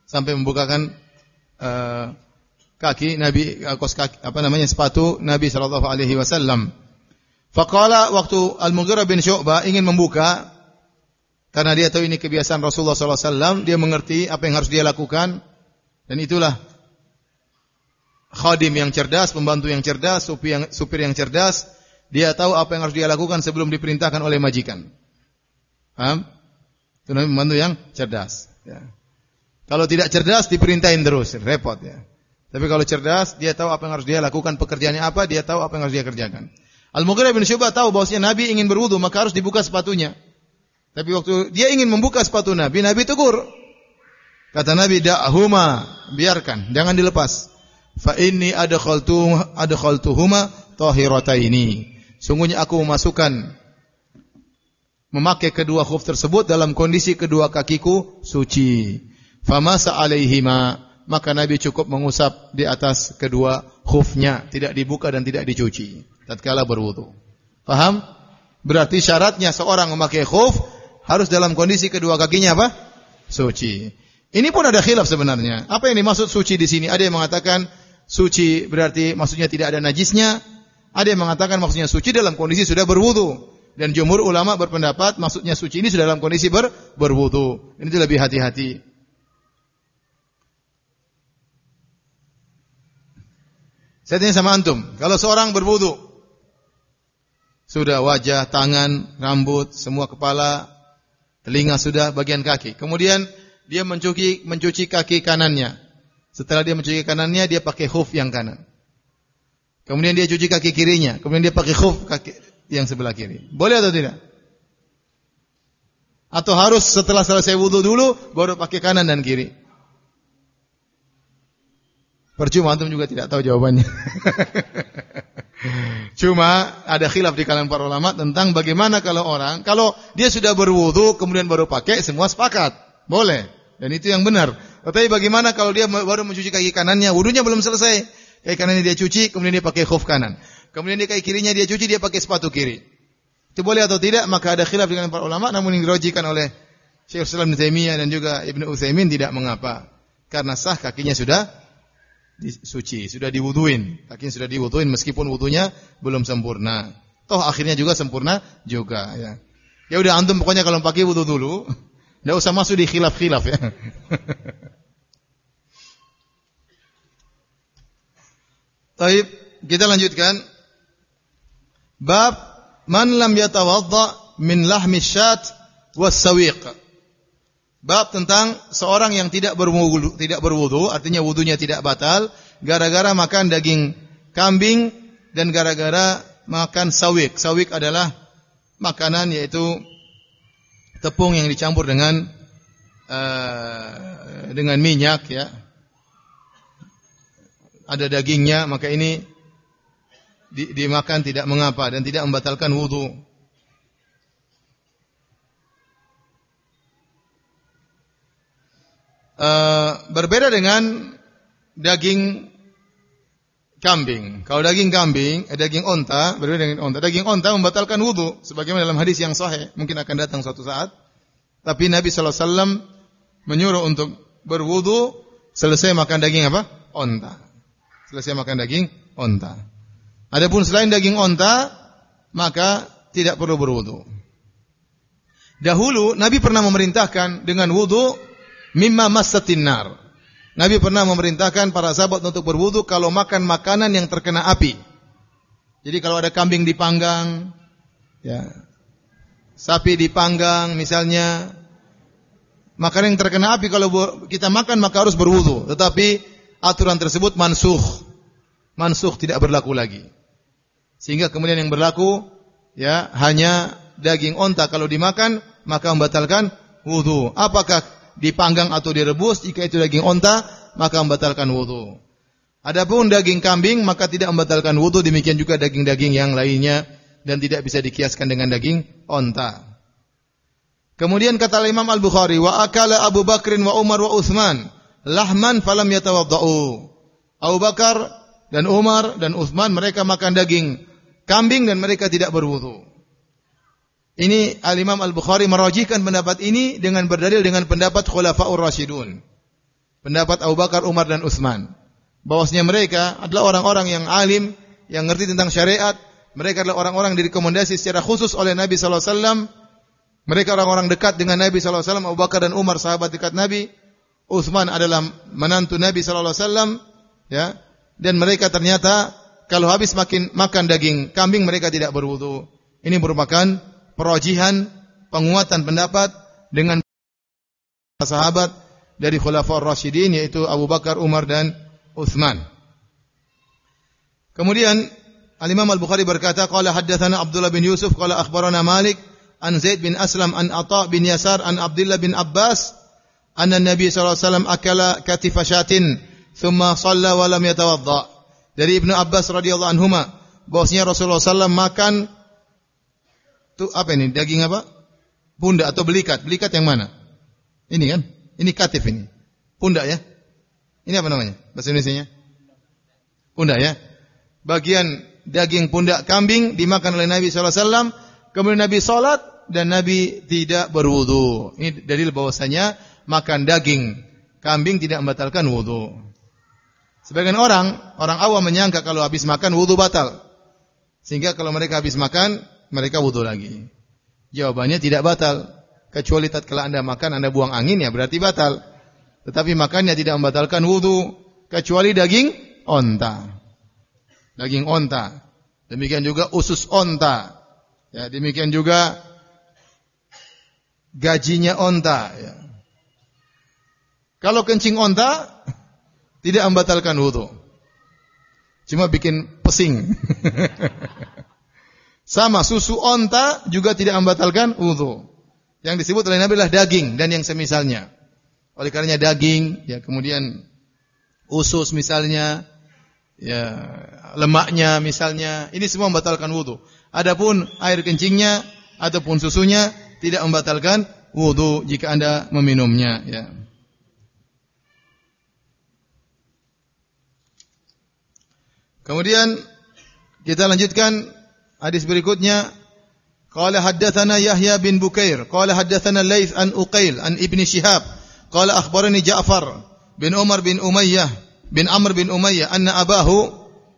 sampai membukakan uh, kaki Nabi, kos kaki, apa namanya, sepatu Nabi sallallahu alaihi wasallam. Faqala, waktu Al-Mughirah bin Syu'bah ingin membuka, karena dia tahu ini kebiasaan Rasulullah sallallahu alaihi wasallam, dia mengerti apa yang harus dia lakukan, dan itulah khadim yang cerdas, pembantu yang cerdas, supir yang, supir yang cerdas. Dia tahu apa yang harus dia lakukan sebelum diperintahkan oleh majikan. Paham? Itu namanya pembantu yang cerdas. Ya. Kalau tidak cerdas, diperintahin terus, repot ya. Tapi kalau cerdas, dia tahu apa yang harus dia lakukan, pekerjaannya apa, dia tahu apa yang harus dia kerjakan. Al-Mughirah bin Syu'bah tahu bahwasanya Nabi ingin berwudu, maka harus dibuka sepatunya. Tapi waktu dia ingin membuka sepatu Nabi, Nabi tegur. Kata Nabi, da'huma, biarkan, jangan dilepas. Fa inni adkhaltu adkhaltuhuma tahirataini. Sungguhnya aku memasukkan memakai kedua khuf tersebut dalam kondisi kedua kakiku suci. Famasa alaihima, maka Nabi cukup mengusap di atas kedua khufnya, tidak dibuka dan tidak dicuci tatkala berwudu. Paham? Berarti syaratnya seorang memakai khuf harus dalam kondisi kedua kakinya apa? Suci. Ini pun ada khilaf sebenarnya. Apa yang dimaksud suci di sini? Ada yang mengatakan suci berarti maksudnya tidak ada najisnya. Ada yang mengatakan maksudnya suci dalam kondisi sudah berwudu. Dan jumhur ulama berpendapat maksudnya suci ini sudah dalam kondisi ber, berwudu. Ini lebih hati-hati. Saya tanya sama antum, kalau seorang berwudu, sudah wajah, tangan, rambut, semua kepala, telinga sudah, bagian kaki. Kemudian dia mencuci mencuci kaki kanannya. Setelah dia mencuci kanannya, dia pakai khuf yang kanan. Kemudian dia cuci kaki kirinya. Kemudian dia pakai khuf kaki yang sebelah kiri. Boleh atau tidak? Atau harus setelah selesai wudu dulu, baru pakai kanan dan kiri? Percuma, antum juga tidak tahu jawabannya. Cuma ada khilaf di kalangan para ulama tentang bagaimana kalau orang, kalau dia sudah berwudu, kemudian baru pakai, semua sepakat. Boleh. Dan itu yang benar. Tetapi bagaimana kalau dia baru mencuci kaki kanannya, wudunya belum selesai. Kaki kanannya dia cuci, kemudian dia pakai khuf kanan. Kemudian dia kaki kirinya dia cuci, dia pakai sepatu kiri. Itu boleh atau tidak? Maka ada khilaf dengan para ulama, namun yang dirojikan oleh Syekh Islam Ibnu Taimiyah dan juga Ibnu Utsaimin tidak mengapa. Karena sah, kakinya sudah disuci, sudah diwuduin. Kakinya sudah diwuduin meskipun wudunya belum sempurna. Toh akhirnya juga sempurna juga ya. Ya udah, antum pokoknya kalau pakai wudu dulu. Tidak usah masuk di khilaf-khilaf ya. Baik, kita lanjutkan. Bab man lam yatawadda min lahmi syat was sawiq. Bab tentang seorang yang tidak berwudu, tidak berwudu, artinya wudunya tidak batal gara-gara makan daging kambing dan gara-gara makan sawiq. Sawiq adalah makanan yaitu tepung yang dicampur dengan uh, dengan minyak ya. Ada dagingnya, maka ini di, dimakan tidak mengapa dan tidak membatalkan wudu. Uh, berbeda dengan daging kambing. Kalau daging kambing, eh, daging onta, berbeda dengan onta. Daging onta membatalkan wudu, sebagaimana dalam hadis yang sahih, mungkin akan datang suatu saat. Tapi Nabi sallallahu alaihi wasallam menyuruh untuk berwudu selesai makan daging apa? Onta. Selesai makan daging onta. Adapun selain daging onta, maka tidak perlu berwudu. Dahulu Nabi pernah memerintahkan dengan wudu mimma massatin nar. Nabi pernah memerintahkan para sahabat untuk berwudu kalau makan makanan yang terkena api. Jadi kalau ada kambing dipanggang, ya, sapi dipanggang misalnya, makanan yang terkena api kalau kita makan maka harus berwudu. Tetapi aturan tersebut mansukh. Mansukh, tidak berlaku lagi. Sehingga kemudian yang berlaku ya hanya daging onta kalau dimakan maka membatalkan wudu. Apakah dipanggang atau direbus? Jika itu daging onta maka membatalkan wudu. Adapun daging kambing maka tidak membatalkan wudu. Demikian juga daging-daging yang lainnya dan tidak bisa dikiaskan dengan daging onta. Kemudian kata Imam Al-Bukhari, wa akala Abu Bakrin wa Umar wa Utsman lahman falam yatawaddau. Abu Bakar dan Umar dan Utsman mereka makan daging kambing dan mereka tidak berwudu. Ini Al-Imam Al-Bukhari merajihkan pendapat ini dengan berdalil dengan pendapat Khulafaur Rasyidun. pendapat Abu Bakar, Umar dan Utsman. Bahwasanya mereka adalah orang-orang yang alim, yang ngerti tentang syariat. Mereka adalah orang-orang yang direkomendasi secara khusus oleh Nabi sallallahu alaihi wasallam. Mereka orang-orang dekat dengan Nabi sallallahu alaihi wasallam. Abu Bakar dan Umar sahabat dekat Nabi. Utsman adalah menantu Nabi sallallahu alaihi wasallam, ya. Dan mereka ternyata kalau habis makin makan daging kambing mereka tidak berwudu. Ini merupakan perajihan, penguatan pendapat dengan sahabat dari Khulafaur Rasyidin, yaitu Abu Bakar, Umar dan Utsman. Kemudian Al-Imam Al-Bukhari berkata, qala haddatsana Abdullah bin Yusuf qala akhbarana Malik an Zaid bin Aslam an Atha bin Yasar an Abdullah bin Abbas anna Nabi sallallahu alaihi wasallam akala katifa syatin thumma shalla wa lam yatawadda. Dari Ibnu Abbas radhiyallahu anhuma bahwasanya Rasulullah sallallahu alaihi wasallam makan tu apa ini? Daging apa? Pundak atau belikat? Belikat yang mana? Ini kan? Ini katif ini. Pundak ya? Ini apa namanya? Bahasa Indonesianya? Pundak ya? Bagian daging pundak kambing dimakan oleh Nabi sallallahu alaihi wasallam, kemudian Nabi salat dan Nabi tidak berwudu. Ini dalil bahwasanya makan daging kambing tidak membatalkan wudu. Sebagian orang, orang awam menyangka kalau habis makan wudu batal. Sehingga kalau mereka habis makan, mereka wudu lagi. Jawabannya tidak batal. Kecuali tatkala Anda makan, Anda buang angin, ya berarti batal. Tetapi makannya tidak membatalkan wudu, kecuali daging onta. Daging onta. Demikian juga usus onta. Ya, demikian juga gajinya onta. Ya. Kalau kencing onta tidak membatalkan wudu, cuma bikin pesing. Sama susu onta juga tidak membatalkan wudu. Yang disebut oleh Nabi adalah daging dan yang semisalnya. Oleh karenanya daging, ya kemudian usus misalnya, ya lemaknya misalnya, ini semua membatalkan wudu. Adapun air kencingnya ataupun susunya tidak membatalkan wudu jika Anda meminumnya, ya. Kemudian kita lanjutkan hadis berikutnya. Qala haddatsana Yahya bin Bukair, qala haddatsana Laits an Uqail an Ibni Syihab, qala akhbarani Ja'far bin Umar bin Umayyah bin Amr bin Umayyah anna abahu,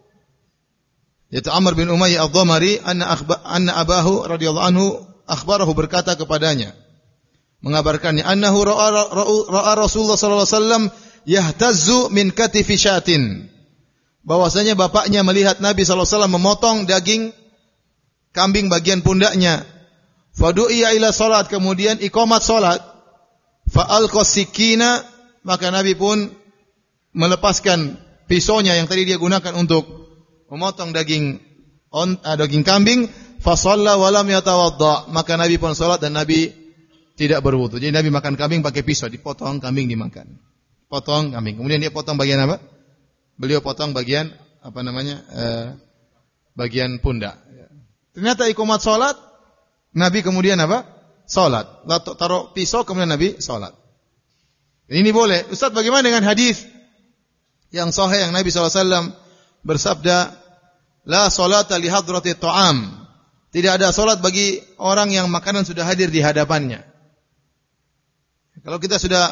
yaitu Amr bin Umayyah Adh-Dhamari, anna akhba, anna abahu radhiyallahu anhu akhbarahu, berkata kepadanya, mengabarkannya, annahu ra'a ra'a Rasulullah sallallahu alaihi wasallam yahtazzu min katifi syatin, bahwasanya bapaknya melihat Nabi sallallahu alaihi wasallam memotong daging kambing bagian pundaknya. Fadu'iya ila salat, kemudian iqamat salat. Fa'alqa sikina, maka Nabi pun melepaskan pisaunya yang tadi dia gunakan untuk memotong daging on, uh, daging kambing. Fa shalla wa lam yatawadda, maka Nabi pun salat dan Nabi tidak berwudu. Jadi Nabi makan kambing pakai pisau, dipotong kambing dimakan. Potong kambing. Kemudian dia potong bagian apa? Beliau potong bagian apa namanya? Uh, bagian pundak. Ternyata iqamat salat, Nabi kemudian apa? Salat. Taruh pisau kemudian Nabi salat. Ini boleh. Ustaz, bagaimana dengan hadis yang sahih yang Nabi sallallahu alaihi wasallam bersabda, la salata li hadrati ta'am. Tidak ada salat bagi orang yang makanan sudah hadir di hadapannya. Kalau kita sudah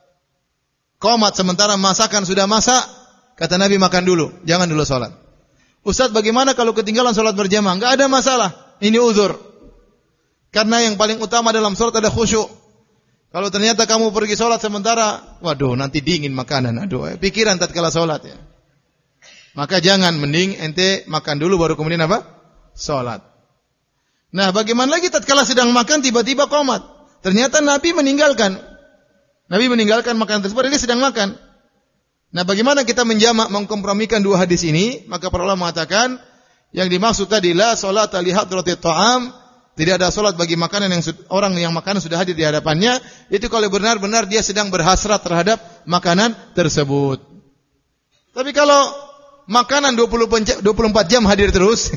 qomat sementara masakan sudah masak, kata Nabi makan dulu, jangan dulu salat. Ustaz, bagaimana kalau ketinggalan salat berjamaah? Enggak ada masalah. Ini uzur. Karena yang paling utama dalam salat ada khusyuk. Kalau ternyata kamu pergi salat sementara, waduh, nanti dingin makanan. Aduh, pikiran tatkala salat ya. Maka jangan, mending ente makan dulu baru kemudian apa? Salat. Nah, bagaimana lagi tatkala sedang makan tiba-tiba qomat? Ternyata Nabi meninggalkan. Nabi meninggalkan makanan tersebut, dia sedang makan. Nah, bagaimana kita menjamak, mengkompromikan dua hadis ini? Maka para ulama mengatakan yang dimaksud tadi la salata li hadratit ta'am, tidak ada salat bagi makanan yang orang yang makanan sudah hadir di hadapannya, itu kalau benar-benar dia sedang berhasrat terhadap makanan tersebut. Tapi kalau makanan dua puluh empat jam hadir terus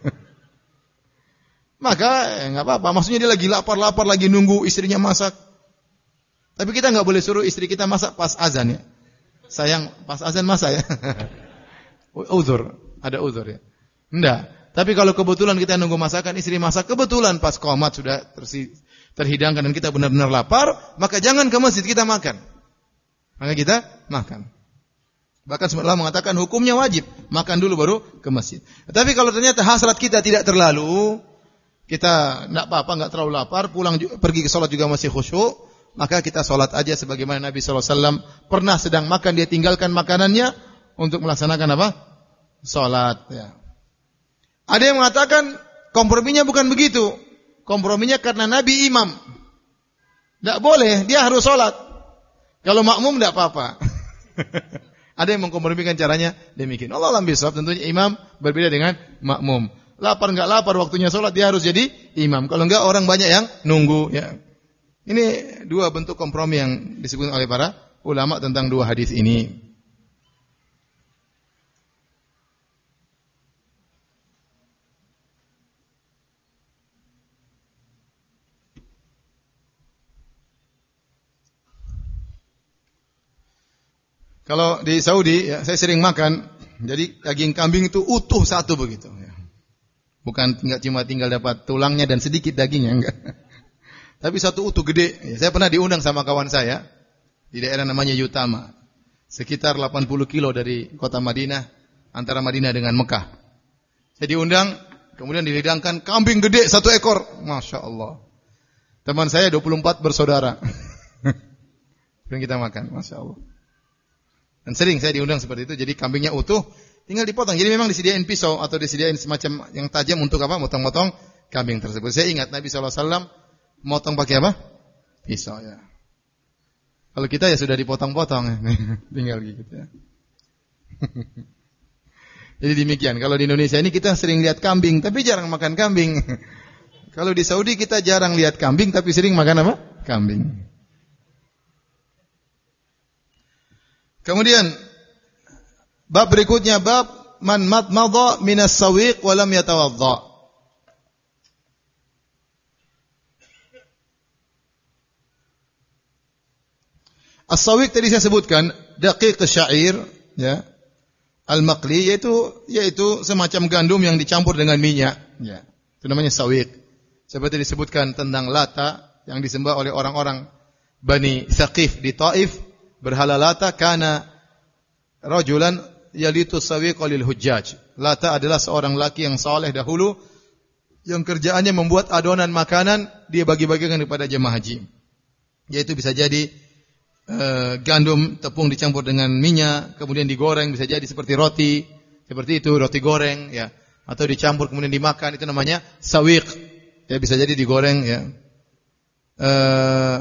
maka enggak eh, apa-apa. Maksudnya dia lagi lapar-lapar, lagi nunggu istrinya masak. Tapi kita enggak boleh suruh istri kita masak pas azan ya. Sayang, pas azan masa ya. Uzur, ada uzur ya. Enggak. Tapi kalau kebetulan kita nunggu masakan, istri masak, kebetulan pas qomat sudah tersi, terhidangkan dan kita benar-benar lapar, maka jangan ke masjid, kita makan. Maka kita makan. Bahkan sebenarnya mengatakan hukumnya wajib, makan dulu baru ke masjid. Tapi kalau ternyata hasrat kita tidak terlalu, kita enggak apa-apa, enggak terlalu lapar, pulang pergi ke salat juga masih khusyuk, maka kita salat aja sebagaimana Nabi sallallahu alaihi wasallam pernah sedang makan dia tinggalkan makanannya untuk melaksanakan apa? Salat, ya. Ada yang mengatakan komprominya bukan begitu. Komprominya karena Nabi imam. Tidak boleh, dia harus sholat. Kalau makmum tidak apa-apa. Ada yang mengkompromikan caranya demikian. Allah alam bisawab, tentunya imam berbeda dengan makmum. Lapar enggak lapar waktunya sholat, dia harus jadi imam. Kalau enggak orang banyak yang nunggu. Ya. Ini dua bentuk kompromi yang disebut oleh para ulama tentang dua hadis ini. Kalau di Saudi, ya, saya sering makan, jadi daging kambing itu utuh satu begitu. Ya. Bukan enggak cuma tinggal dapat tulangnya dan sedikit dagingnya, enggak. Tapi satu utuh gede. Ya, saya pernah diundang sama kawan saya di daerah namanya Yutama, sekitar delapan puluh kilo dari kota Madinah, antara Madinah dengan Mekah. Saya diundang, kemudian dihidangkan kambing gede satu ekor, masya Allah. Teman saya dua puluh empat bersaudara. Dan kita makan, masya Allah. Dan sering saya diundang seperti itu, jadi kambingnya utuh, tinggal dipotong. Jadi memang disediain pisau atau disediain semacam yang tajam untuk apa? Motong-motong kambing tersebut. Saya ingat Nabi sallallahu alaihi wasallam motong pakai apa? Pisau, ya. Kalau kita ya sudah dipotong-potong, tinggal gitu ya. Jadi demikian. Kalau di Indonesia ini kita sering lihat kambing, tapi jarang makan kambing. Kalau di Saudi kita jarang lihat kambing, tapi sering makan apa? Kambing. Kemudian bab berikutnya bab man madmadha minas sawiq wa lam yatawadda. As-sawiq tadi saya sebutkan daqiq syair, ya. Al-maqli yaitu yaitu semacam gandum yang dicampur dengan minyak, ya. Itu namanya sawiq. Seperti disebutkan tentang Lata yang disembah oleh orang-orang Bani Thaqif di Taif. Berhala Lata kana rajulan yalitu sawiqa lil hujjaj. Lata adalah seorang laki yang saleh dahulu yang kerjaannya membuat adonan makanan dia bagi-bagikan kepada jemaah haji. Yaitu bisa jadi uh, gandum tepung dicampur dengan minyak kemudian digoreng, bisa jadi seperti roti, seperti itu roti goreng, ya, atau dicampur kemudian dimakan, itu namanya sawiq. Ya, bisa jadi digoreng, ya. Uh,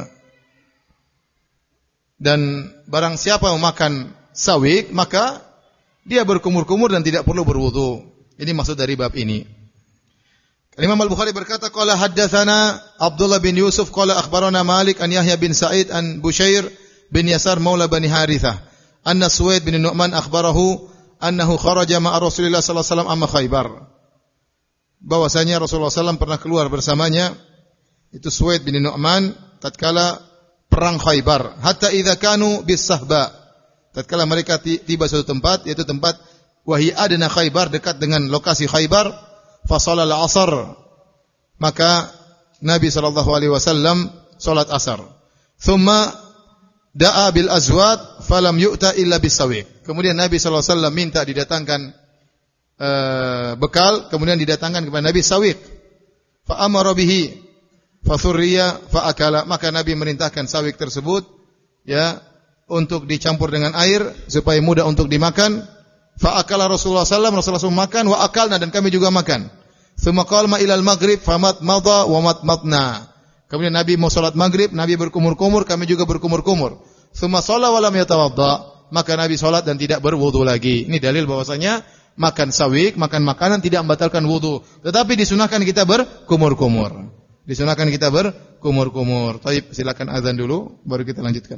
Dan barang siapa yang makan sawiq, maka dia berkumur-kumur dan tidak perlu berwudu. Ini maksud dari bab ini. Imam Al-Bukhari berkata, qala haddatsana Abdullah bin Yusuf qala akhbarana Malik an Yahya bin Sa'id an Bushair bin Yasar maula Bani Harithah. Anna Suwaid bin Nu'man akhbarahu annahu kharaja ma'a Rasulillah sallallahu alaihi wasallam amma Khaybar. Bahwasanya Rasulullah sallallahu alaihi wasallam pernah keluar bersamanya itu Suwaid bin Nu'man tatkala perang Khaybar, hatta idza kanu bis-sahba. Tatkala mereka tiba suatu tempat, yaitu tempat wahi adna Khaybar, dekat dengan lokasi Khaybar, fa shalal asar. Maka Nabi sallallahu alaihi wasallam salat asar. Thumma da'a bil azwad falam yu'ta illa bis-sawiq. Kemudian Nabi sallallahu alaihi wasallam minta didatangkan uh, bekal, kemudian didatangkan kepada Nabi sawiq. Fa amara bihi Fathurriya fa'akala, maka Nabi merintahkan sawik tersebut, ya, untuk dicampur dengan air supaya mudah untuk dimakan. Fa'akala Rasulullah sallallahu alaihi wasallam, Rasulullah makan, wa akalna, dan kami juga makan. Tsumma qala ilal maghrib famat madha wa matmatna. Kemudian Nabi mau salat maghrib, Nabi berkumur-kumur, kami juga berkumur-kumur. Tsumma shalla wa lam yatawadda, maka Nabi salat dan tidak berwudu lagi. Ini dalil bahwasanya makan sawik, makan makanan tidak membatalkan wudu, tetapi disunahkan kita berkumur-kumur. Disunahkan kita berkumur-kumur. Taib, silakan azan dulu baru kita lanjutkan.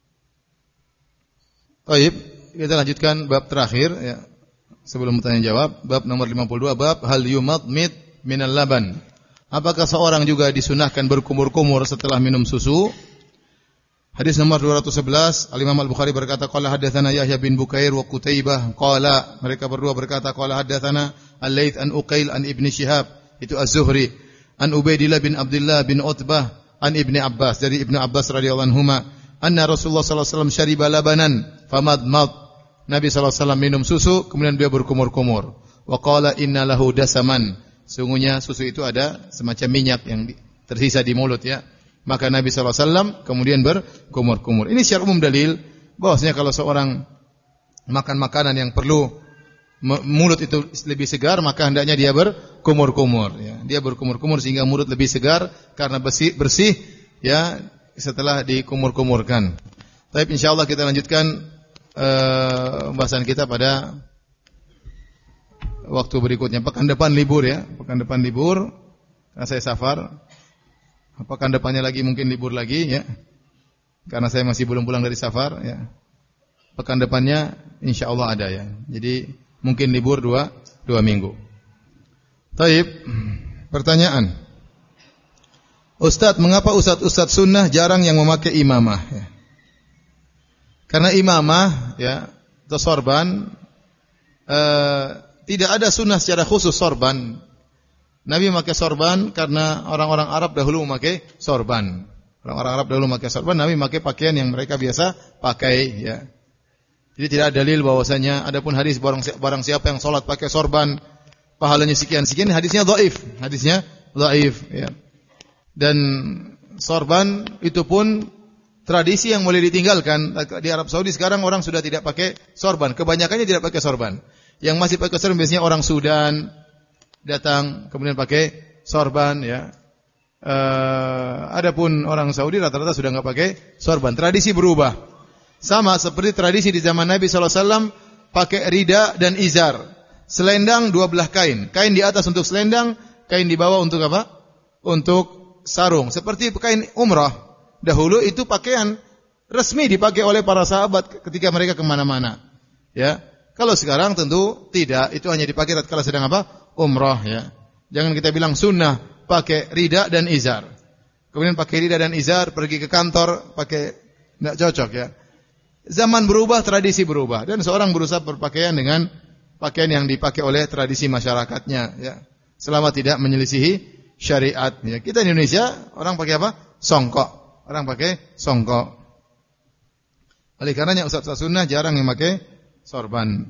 Taib, kita lanjutkan bab terakhir, ya. Sebelum bertanya jawab, bab nomor lima puluh dua, bab hal yumadmid minal laban. Apakah seorang juga disunahkan berkumur-kumur setelah minum susu? Hadis nomor dua ratus sebelas, Al-Imam Al-Bukhari berkata qala haddatsana Yahya bin Bukair wa Qutaibah qala, mereka berdua berkata qala haddatsana Al-Laits an Uqail an Ibnu Syihab, itu Az-Zuhri, an Ubaidillah bin Abdullah bin Utbah an Ibni Abbas, dari Ibnu Abbas radhiyallahu anhuma, anna Rasulullah sallallahu alaihi wasallam syariba labanan famadmad. Nabi sallallahu alaihi wasallam minum susu kemudian dia berkumur-kumur. Wa qala inna lahu dasaman. Sungguhnya susu itu ada semacam minyak yang tersisa di mulut ya. Maka Nabi sallallahu alaihi wasallam kemudian berkumur-kumur. Ini secara umum dalil bahwasanya kalau seorang makan makanan yang perlu mulut itu lebih segar, maka hendaknya dia berkumur-kumur ya. Dia berkumur-kumur sehingga mulut lebih segar karena bersih bersih ya setelah dikumur-kumurkan. Tapi insyaallah kita lanjutkan uh, bahasan kita pada waktu berikutnya. Pekan depan libur ya, pekan depan libur karena saya safar. Pekan depannya lagi mungkin libur lagi ya. Karena saya masih belum pulang dari safar ya. Pekan depannya insyaallah ada ya. Jadi mungkin libur dua, dua minggu. Taib, pertanyaan. Ustaz, mengapa ustaz-ustaz sunnah jarang yang memakai imamah? Ya. Karena imamah, ya, atau sorban, eh, tidak ada sunnah secara khusus sorban. Nabi memakai sorban karena orang-orang Arab dahulu memakai sorban. Orang-orang Arab dahulu memakai sorban, Nabi memakai pakaian yang mereka biasa pakai. Ya. Jadi tidak ada dalil bahwasanya adapun hadis barang, barang siapa yang sholat pakai sorban pahalanya sekian-sekian, hadisnya dhaif, hadisnya dhaif ya. Dan sorban itu pun tradisi yang boleh ditinggalkan. Di Arab Saudi sekarang orang sudah tidak pakai sorban, kebanyakannya tidak pakai sorban. Yang masih pakai sorban biasanya orang Sudan datang kemudian pakai sorban ya. Uh, adapun orang Saudi rata-rata sudah enggak pakai sorban. Tradisi berubah. Sama seperti tradisi di zaman Nabi sallallahu alaihi wasallam pakai rida dan izar. Selendang dua belah kain. Kain di atas untuk selendang, kain di bawah untuk apa? Untuk sarung. Seperti kain umrah. Dahulu itu pakaian resmi dipakai oleh para sahabat ketika mereka kemana-mana. Ya. Kalau sekarang tentu tidak. Itu hanya dipakai kalau sedang apa? Umrah ya. Jangan kita bilang sunnah pakai rida dan izar. Kemudian pakai rida dan izar pergi ke kantor pakai, tidak cocok ya. Zaman berubah, tradisi berubah, dan seorang berusaha berpakaian dengan pakaian yang dipakai oleh tradisi masyarakatnya, ya. Selama tidak menyelisihi syariat. Ya. Kita di Indonesia orang pakai apa? Songkok. Orang pakai songkok. Oleh karenanya ustaz-ustaz sunnah jarang yang pakai sorban.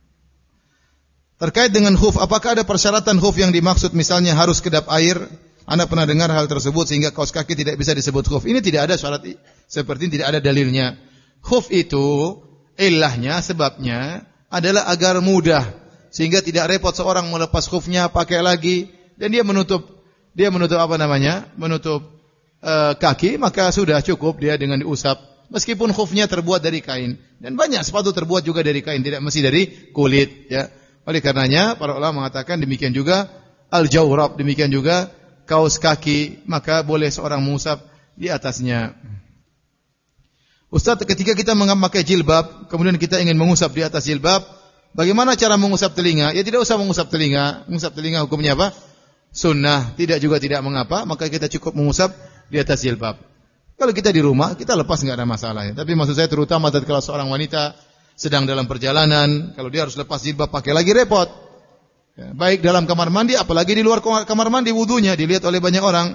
Terkait dengan khuf, apakah ada persyaratan khuf yang dimaksud? Misalnya harus kedap air. Anda pernah dengar hal tersebut sehingga kaos kaki tidak bisa disebut khuf. Ini tidak ada syarat seperti ini, tidak ada dalilnya. Khuf itu ilahnya, sebabnya adalah agar mudah sehingga tidak repot seorang melepas khufnya pakai lagi dan dia menutup dia menutup apa namanya? menutup uh, kaki, maka sudah cukup dia dengan diusap meskipun khufnya terbuat dari kain. Dan banyak sepatu terbuat juga dari kain, tidak mesti dari kulit ya. Oleh karenanya para ulama mengatakan demikian juga al-jawrab, demikian juga kaos kaki, maka boleh seorang mengusap di atasnya. Ustaz, ketika kita memakai jilbab, kemudian kita ingin mengusap di atas jilbab, bagaimana cara mengusap telinga? Ya tidak usah mengusap telinga. Mengusap telinga hukumnya apa? Sunnah. Tidak juga tidak mengapa, maka kita cukup mengusap di atas jilbab. Kalau kita di rumah, kita lepas enggak ada masalah ya. Tapi maksud saya terutama tatkala seorang wanita sedang dalam perjalanan, kalau dia harus lepas jilbab pakai lagi repot. Ya, baik dalam kamar mandi, apalagi di luar kamar mandi, wudunya dilihat oleh banyak orang.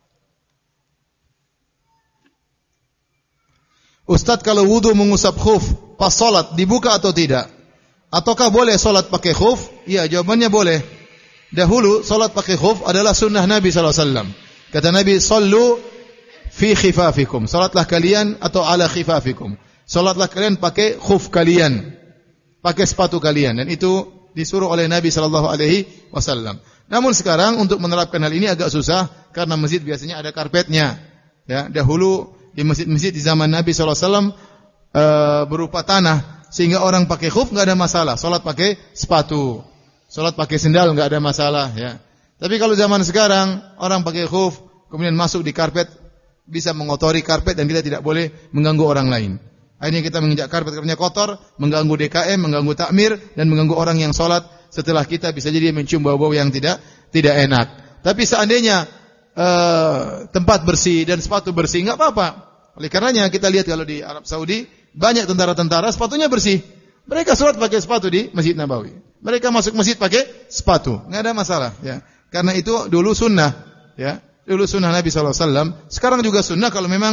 Ustaz, kalau wudu mengusap khuf pas salat dibuka atau tidak? Ataukah boleh salat pakai khuf? Iya, jawabannya boleh. Dahulu salat pakai khuf adalah sunnah Nabi sallallahu alaihi wasallam. Kata Nabi, "Shallu fi khifafikum." Salatlah kalian atau ala khifafikum. Salatlah kalian pakai khuf kalian, pakai sepatu kalian, dan itu disuruh oleh Nabi sallallahu alaihi wasallam. Namun sekarang untuk menerapkan hal ini agak susah karena masjid biasanya ada karpetnya. Ya, dahulu di masjid-masjid di zaman Nabi sallallahu alaihi wasallam uh, berupa tanah sehingga orang pakai khuf enggak ada masalah, salat pakai sepatu, salat pakai sendal enggak ada masalah ya. Tapi kalau zaman sekarang orang pakai khuf kemudian masuk di karpet bisa mengotori karpet dan kita tidak boleh mengganggu orang lain. Akhirnya kita menginjak karpet karena kotor, mengganggu D K M, mengganggu takmir dan mengganggu orang yang salat setelah kita, bisa jadi mencium bau-bau yang tidak tidak enak. Tapi seandainya Uh, tempat bersih dan sepatu bersih, enggak apa-apa. Oleh karenanya kita lihat kalau di Arab Saudi banyak tentara-tentara sepatunya bersih. Mereka sholat pakai sepatu di Masjid Nabawi. Mereka masuk masjid pakai sepatu, enggak ada masalah ya. Karena itu dulu sunnah ya. Dulu sunnah Nabi sallallahu alaihi wasallam. Sekarang juga sunnah kalau memang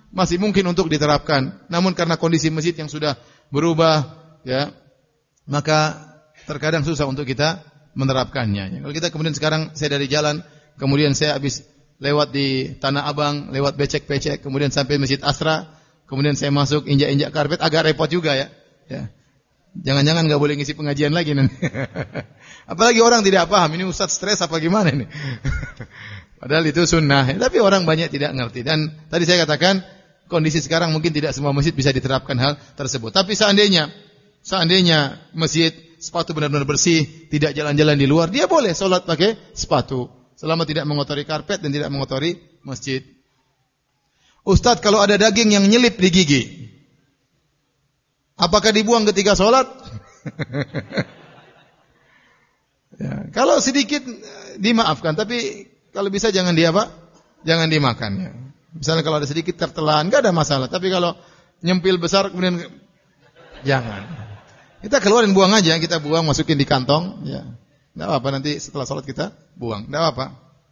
masih mungkin untuk diterapkan. Namun karena kondisi masjid yang sudah berubah, ya, maka terkadang susah untuk kita menerapkannya. Kalau kita kemudian sekarang saya dari jalan, kemudian saya habis lewat di Tanah Abang, lewat becek-becek, kemudian sampai Masjid Asra, kemudian saya masuk injak-injak karpet, agak repot juga ya. Ya. Jangan-jangan nggak boleh ngisi pengajian lagi nanti. Apalagi orang tidak paham, ini ustaz stres apa gimana ini? Padahal itu sunnah, tapi orang banyak tidak ngerti. Dan tadi saya katakan kondisi sekarang mungkin tidak semua masjid bisa diterapkan hal tersebut. Tapi seandainya, seandainya masjid sepatu benar-benar bersih, tidak jalan-jalan di luar, dia boleh sholat pakai sepatu, selama tidak mengotori karpet dan tidak mengotori masjid. Ustadz, kalau ada daging yang nyelip di gigi, apakah dibuang ketika sholat? Ya, kalau sedikit dimaafkan, tapi kalau bisa jangan di apa? Jangan dimakan. Ya. Misalnya kalau ada sedikit tertelan, nggak ada masalah. Tapi kalau nyempil besar kemudian jangan. Kita keluarin, buang aja, kita buang, masukin di kantong. Ya, nggak apa-apa, nanti setelah sholat kita buang, nggak apa-apa.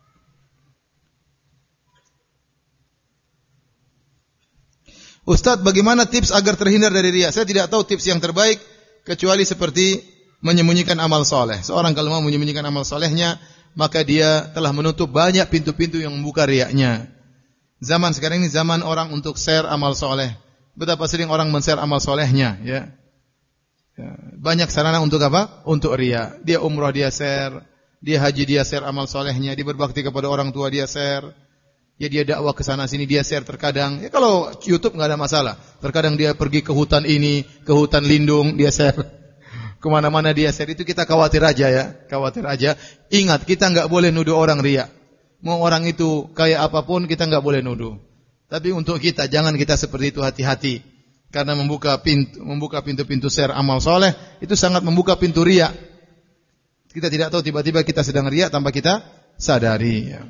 Ustadz, bagaimana tips agar terhindar dari riya? Saya tidak tahu tips yang terbaik kecuali seperti menyembunyikan amal soleh. Seorang kalau mau menyembunyikan amal solehnya, maka dia telah menutup banyak pintu-pintu yang membuka riyanya. Zaman sekarang ini zaman orang untuk share amal soleh. Betapa sering orang men-share amal solehnya, ya. Ya. Banyak sarana untuk apa? Untuk riya. Dia umrah dia share, dia haji dia share amal solehnya, dia berbakti kepada orang tua dia share. Ya dia dakwah ke sana sini dia share terkadang. Ya kalau YouTube enggak ada masalah. Terkadang dia pergi ke hutan ini, ke hutan lindung dia share. Kemana-mana dia share, itu kita khawatir aja ya, khawatir aja. Ingat, kita enggak boleh nuduh orang riya. Mau orang itu kayak apapun kita enggak boleh nuduh. Tapi untuk kita jangan kita seperti itu, hati-hati. Karena membuka pintu membuka pintu-pintu share amal soleh itu sangat membuka pintu riya. Kita tidak tahu tiba-tiba kita sedang riya tanpa kita sadari. Ya.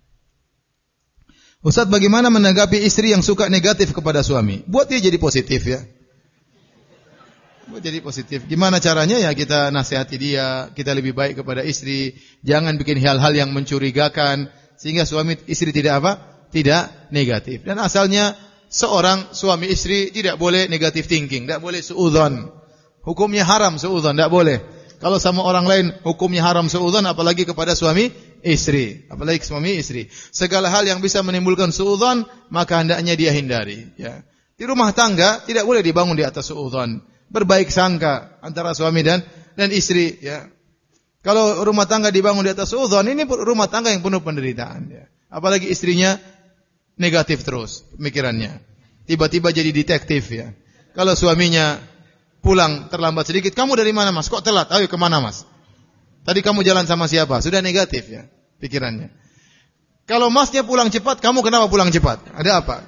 Ustaz, bagaimana menanggapi istri yang suka negatif kepada suami? Buat dia jadi positif ya. Buat jadi positif. Gimana caranya? Ya kita nasihati dia, kita lebih baik kepada istri. Jangan bikin hal-hal yang mencurigakan sehingga suami istri tidak apa? Tidak negatif. Dan asalnya seorang suami istri tidak boleh negatif thinking, tidak boleh suudzon. Hukumnya haram suudzon, tidak boleh. Kalau sama orang lain hukumnya haram suudzon, apalagi kepada suami istri, apalagi suami istri. Segala hal yang bisa menimbulkan suudzon maka hendaknya dia hindari. Ya. Di rumah tangga tidak boleh dibangun di atas suudzon. Berbaik sangka antara suami dan dan istri. Ya. Kalau rumah tangga dibangun di atas suudzon, ini rumah tangga yang penuh penderitaan. Ya. Apalagi istrinya negatif terus pemikirannya. Tiba-tiba jadi detektif ya. Kalau suaminya pulang terlambat sedikit, kamu dari mana mas? Kok telat? Ayo kemana mas? Tadi kamu jalan sama siapa? Sudah negatif ya pikirannya. Kalau masnya pulang cepat, kamu kenapa pulang cepat? Ada apa?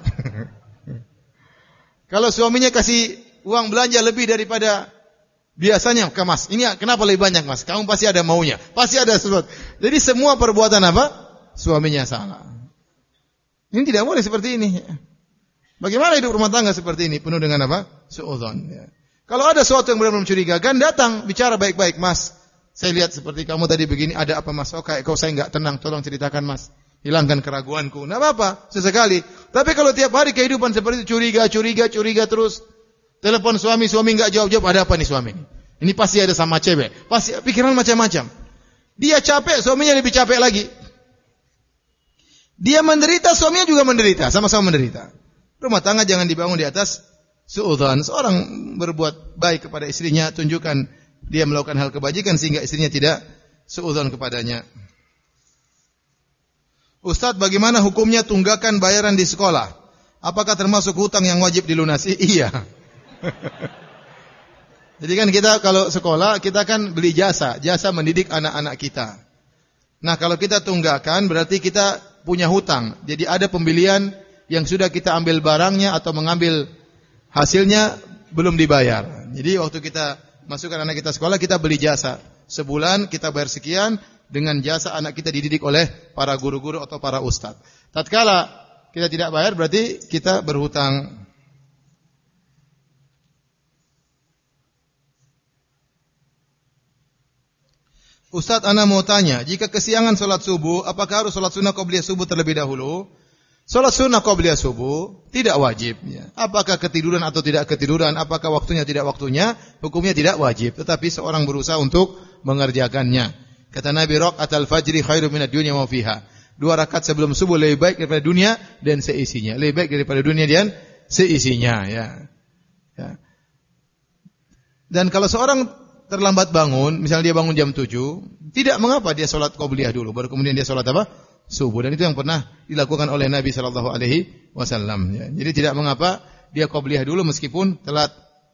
Kalau suaminya kasih uang belanja lebih daripada biasanya ke mas, ini kenapa lebih banyak mas? Kamu pasti ada maunya, pasti ada sesuatu. Jadi semua perbuatan apa? Suaminya salah. Ini tidak boleh seperti ini. Bagaimana hidup rumah tangga seperti ini? Penuh dengan apa? Suudzon. Ya. Kalau ada sesuatu yang benar-benar mencurigakan, datang bicara baik-baik, mas. Saya lihat seperti kamu tadi begini, ada apa mas? Oh kayak kau saya enggak tenang, tolong ceritakan mas. Hilangkan keraguanku. Tidak apa-apa, sesekali. Tapi kalau tiap hari kehidupan seperti itu, curiga, curiga, curiga terus. Telepon suami, suami enggak jawab-jawab, ada apa nih suami ini? Ini pasti ada sama cewek. Pasti pikiran macam-macam. Dia capek, suaminya lebih capek lagi. Dia menderita, suaminya juga menderita, sama-sama menderita. Rumah tangga jangan dibangun di atas suudzon. Seorang berbuat baik kepada istrinya, tunjukkan dia melakukan hal kebajikan sehingga istrinya tidak suudzon kepadanya. Ustadz, bagaimana hukumnya tunggakan bayaran di sekolah? Apakah termasuk hutang yang wajib dilunasi? Iya. Jadi kan kita kalau sekolah, kita kan beli jasa, jasa mendidik anak-anak kita. Nah, kalau kita tunggakan berarti kita punya hutang. Jadi ada pembelian yang sudah kita ambil barangnya atau mengambil hasilnya belum dibayar. Jadi waktu kita masukkan anak kita sekolah, kita beli jasa. Sebulan kita bayar sekian, dengan jasa anak kita dididik oleh para guru-guru atau para ustadz. Tatkala kita tidak bayar berarti kita berhutang. Ustadz, ana mau tanya, jika kesiangan sholat subuh, apakah harus sholat sunnah qobliyah subuh terlebih dahulu? Salat sunnah qabliyah subuh tidak wajib. Ya. Apakah ketiduran atau tidak ketiduran, apakah waktunya tidak waktunya, hukumnya tidak wajib. Tetapi seorang berusaha untuk mengerjakannya. Kata Nabi, raqatul fajri khairum minad dunya wa fiha. Dua rakaat sebelum subuh lebih baik daripada dunia dan seisinya. Lebih baik daripada dunia dan seisinya. Ya. Ya. Dan kalau seorang terlambat bangun, misalnya dia bangun jam tujuh, tidak mengapa dia salat qabliyah dulu, baru kemudian dia salat apa? Subuh. Dan itu yang pernah dilakukan oleh Nabi sallallahu alaihi wasallam. Ya. Jadi tidak mengapa dia qabliyah dulu meskipun telat.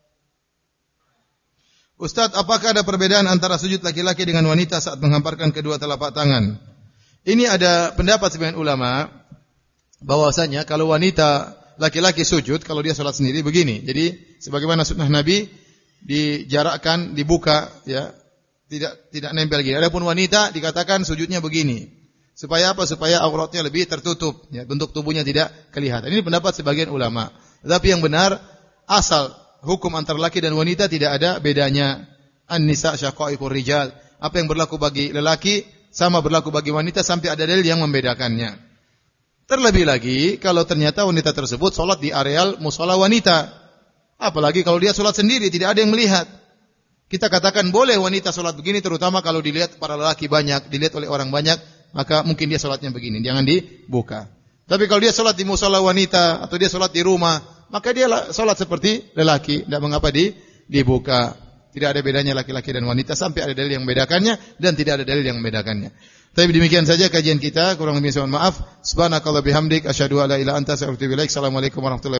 Ustaz, apakah ada perbedaan antara sujud laki-laki dengan wanita saat menghamparkan kedua telapak tangan? Ini ada pendapat sebagian ulama bahwasanya kalau wanita laki-laki sujud, kalau dia salat sendiri begini. Jadi sebagaimana sunnah Nabi dijarakkan, dibuka, ya, tidak tidak nempel gini. Adapun wanita dikatakan sujudnya begini. Supaya apa? Supaya auratnya lebih tertutup, ya, bentuk tubuhnya tidak kelihatan. Ini pendapat sebagian ulama. Tetapi yang benar, asal hukum antara laki dan wanita tidak ada bedanya. An-nisa syaqaiqur rijal. Apa yang berlaku bagi lelaki sama berlaku bagi wanita sampai ada dalil yang membedakannya. Terlebih lagi kalau ternyata wanita tersebut salat di areal mushola wanita. Apalagi kalau dia salat sendiri tidak ada yang melihat. Kita katakan boleh wanita salat begini terutama kalau dilihat para lelaki banyak, dilihat oleh orang banyak. Maka mungkin dia salatnya begini, jangan dibuka. Tapi kalau dia salat di mushola wanita atau dia salat di rumah, maka dia salat seperti lelaki, tidak mengapa di dibuka. Tidak ada bedanya laki-laki dan wanita sampai ada dalil yang membedakannya dan tidak ada dalil yang membedakannya. Tapi demikian saja kajian kita, kurang lebih mohon maaf. Subhanakallah bihamdik asyhadu an la ilaha illa anta astaghfiruka wa atubu ilaik. Assalamualaikum warahmatullahi wabarakatuh.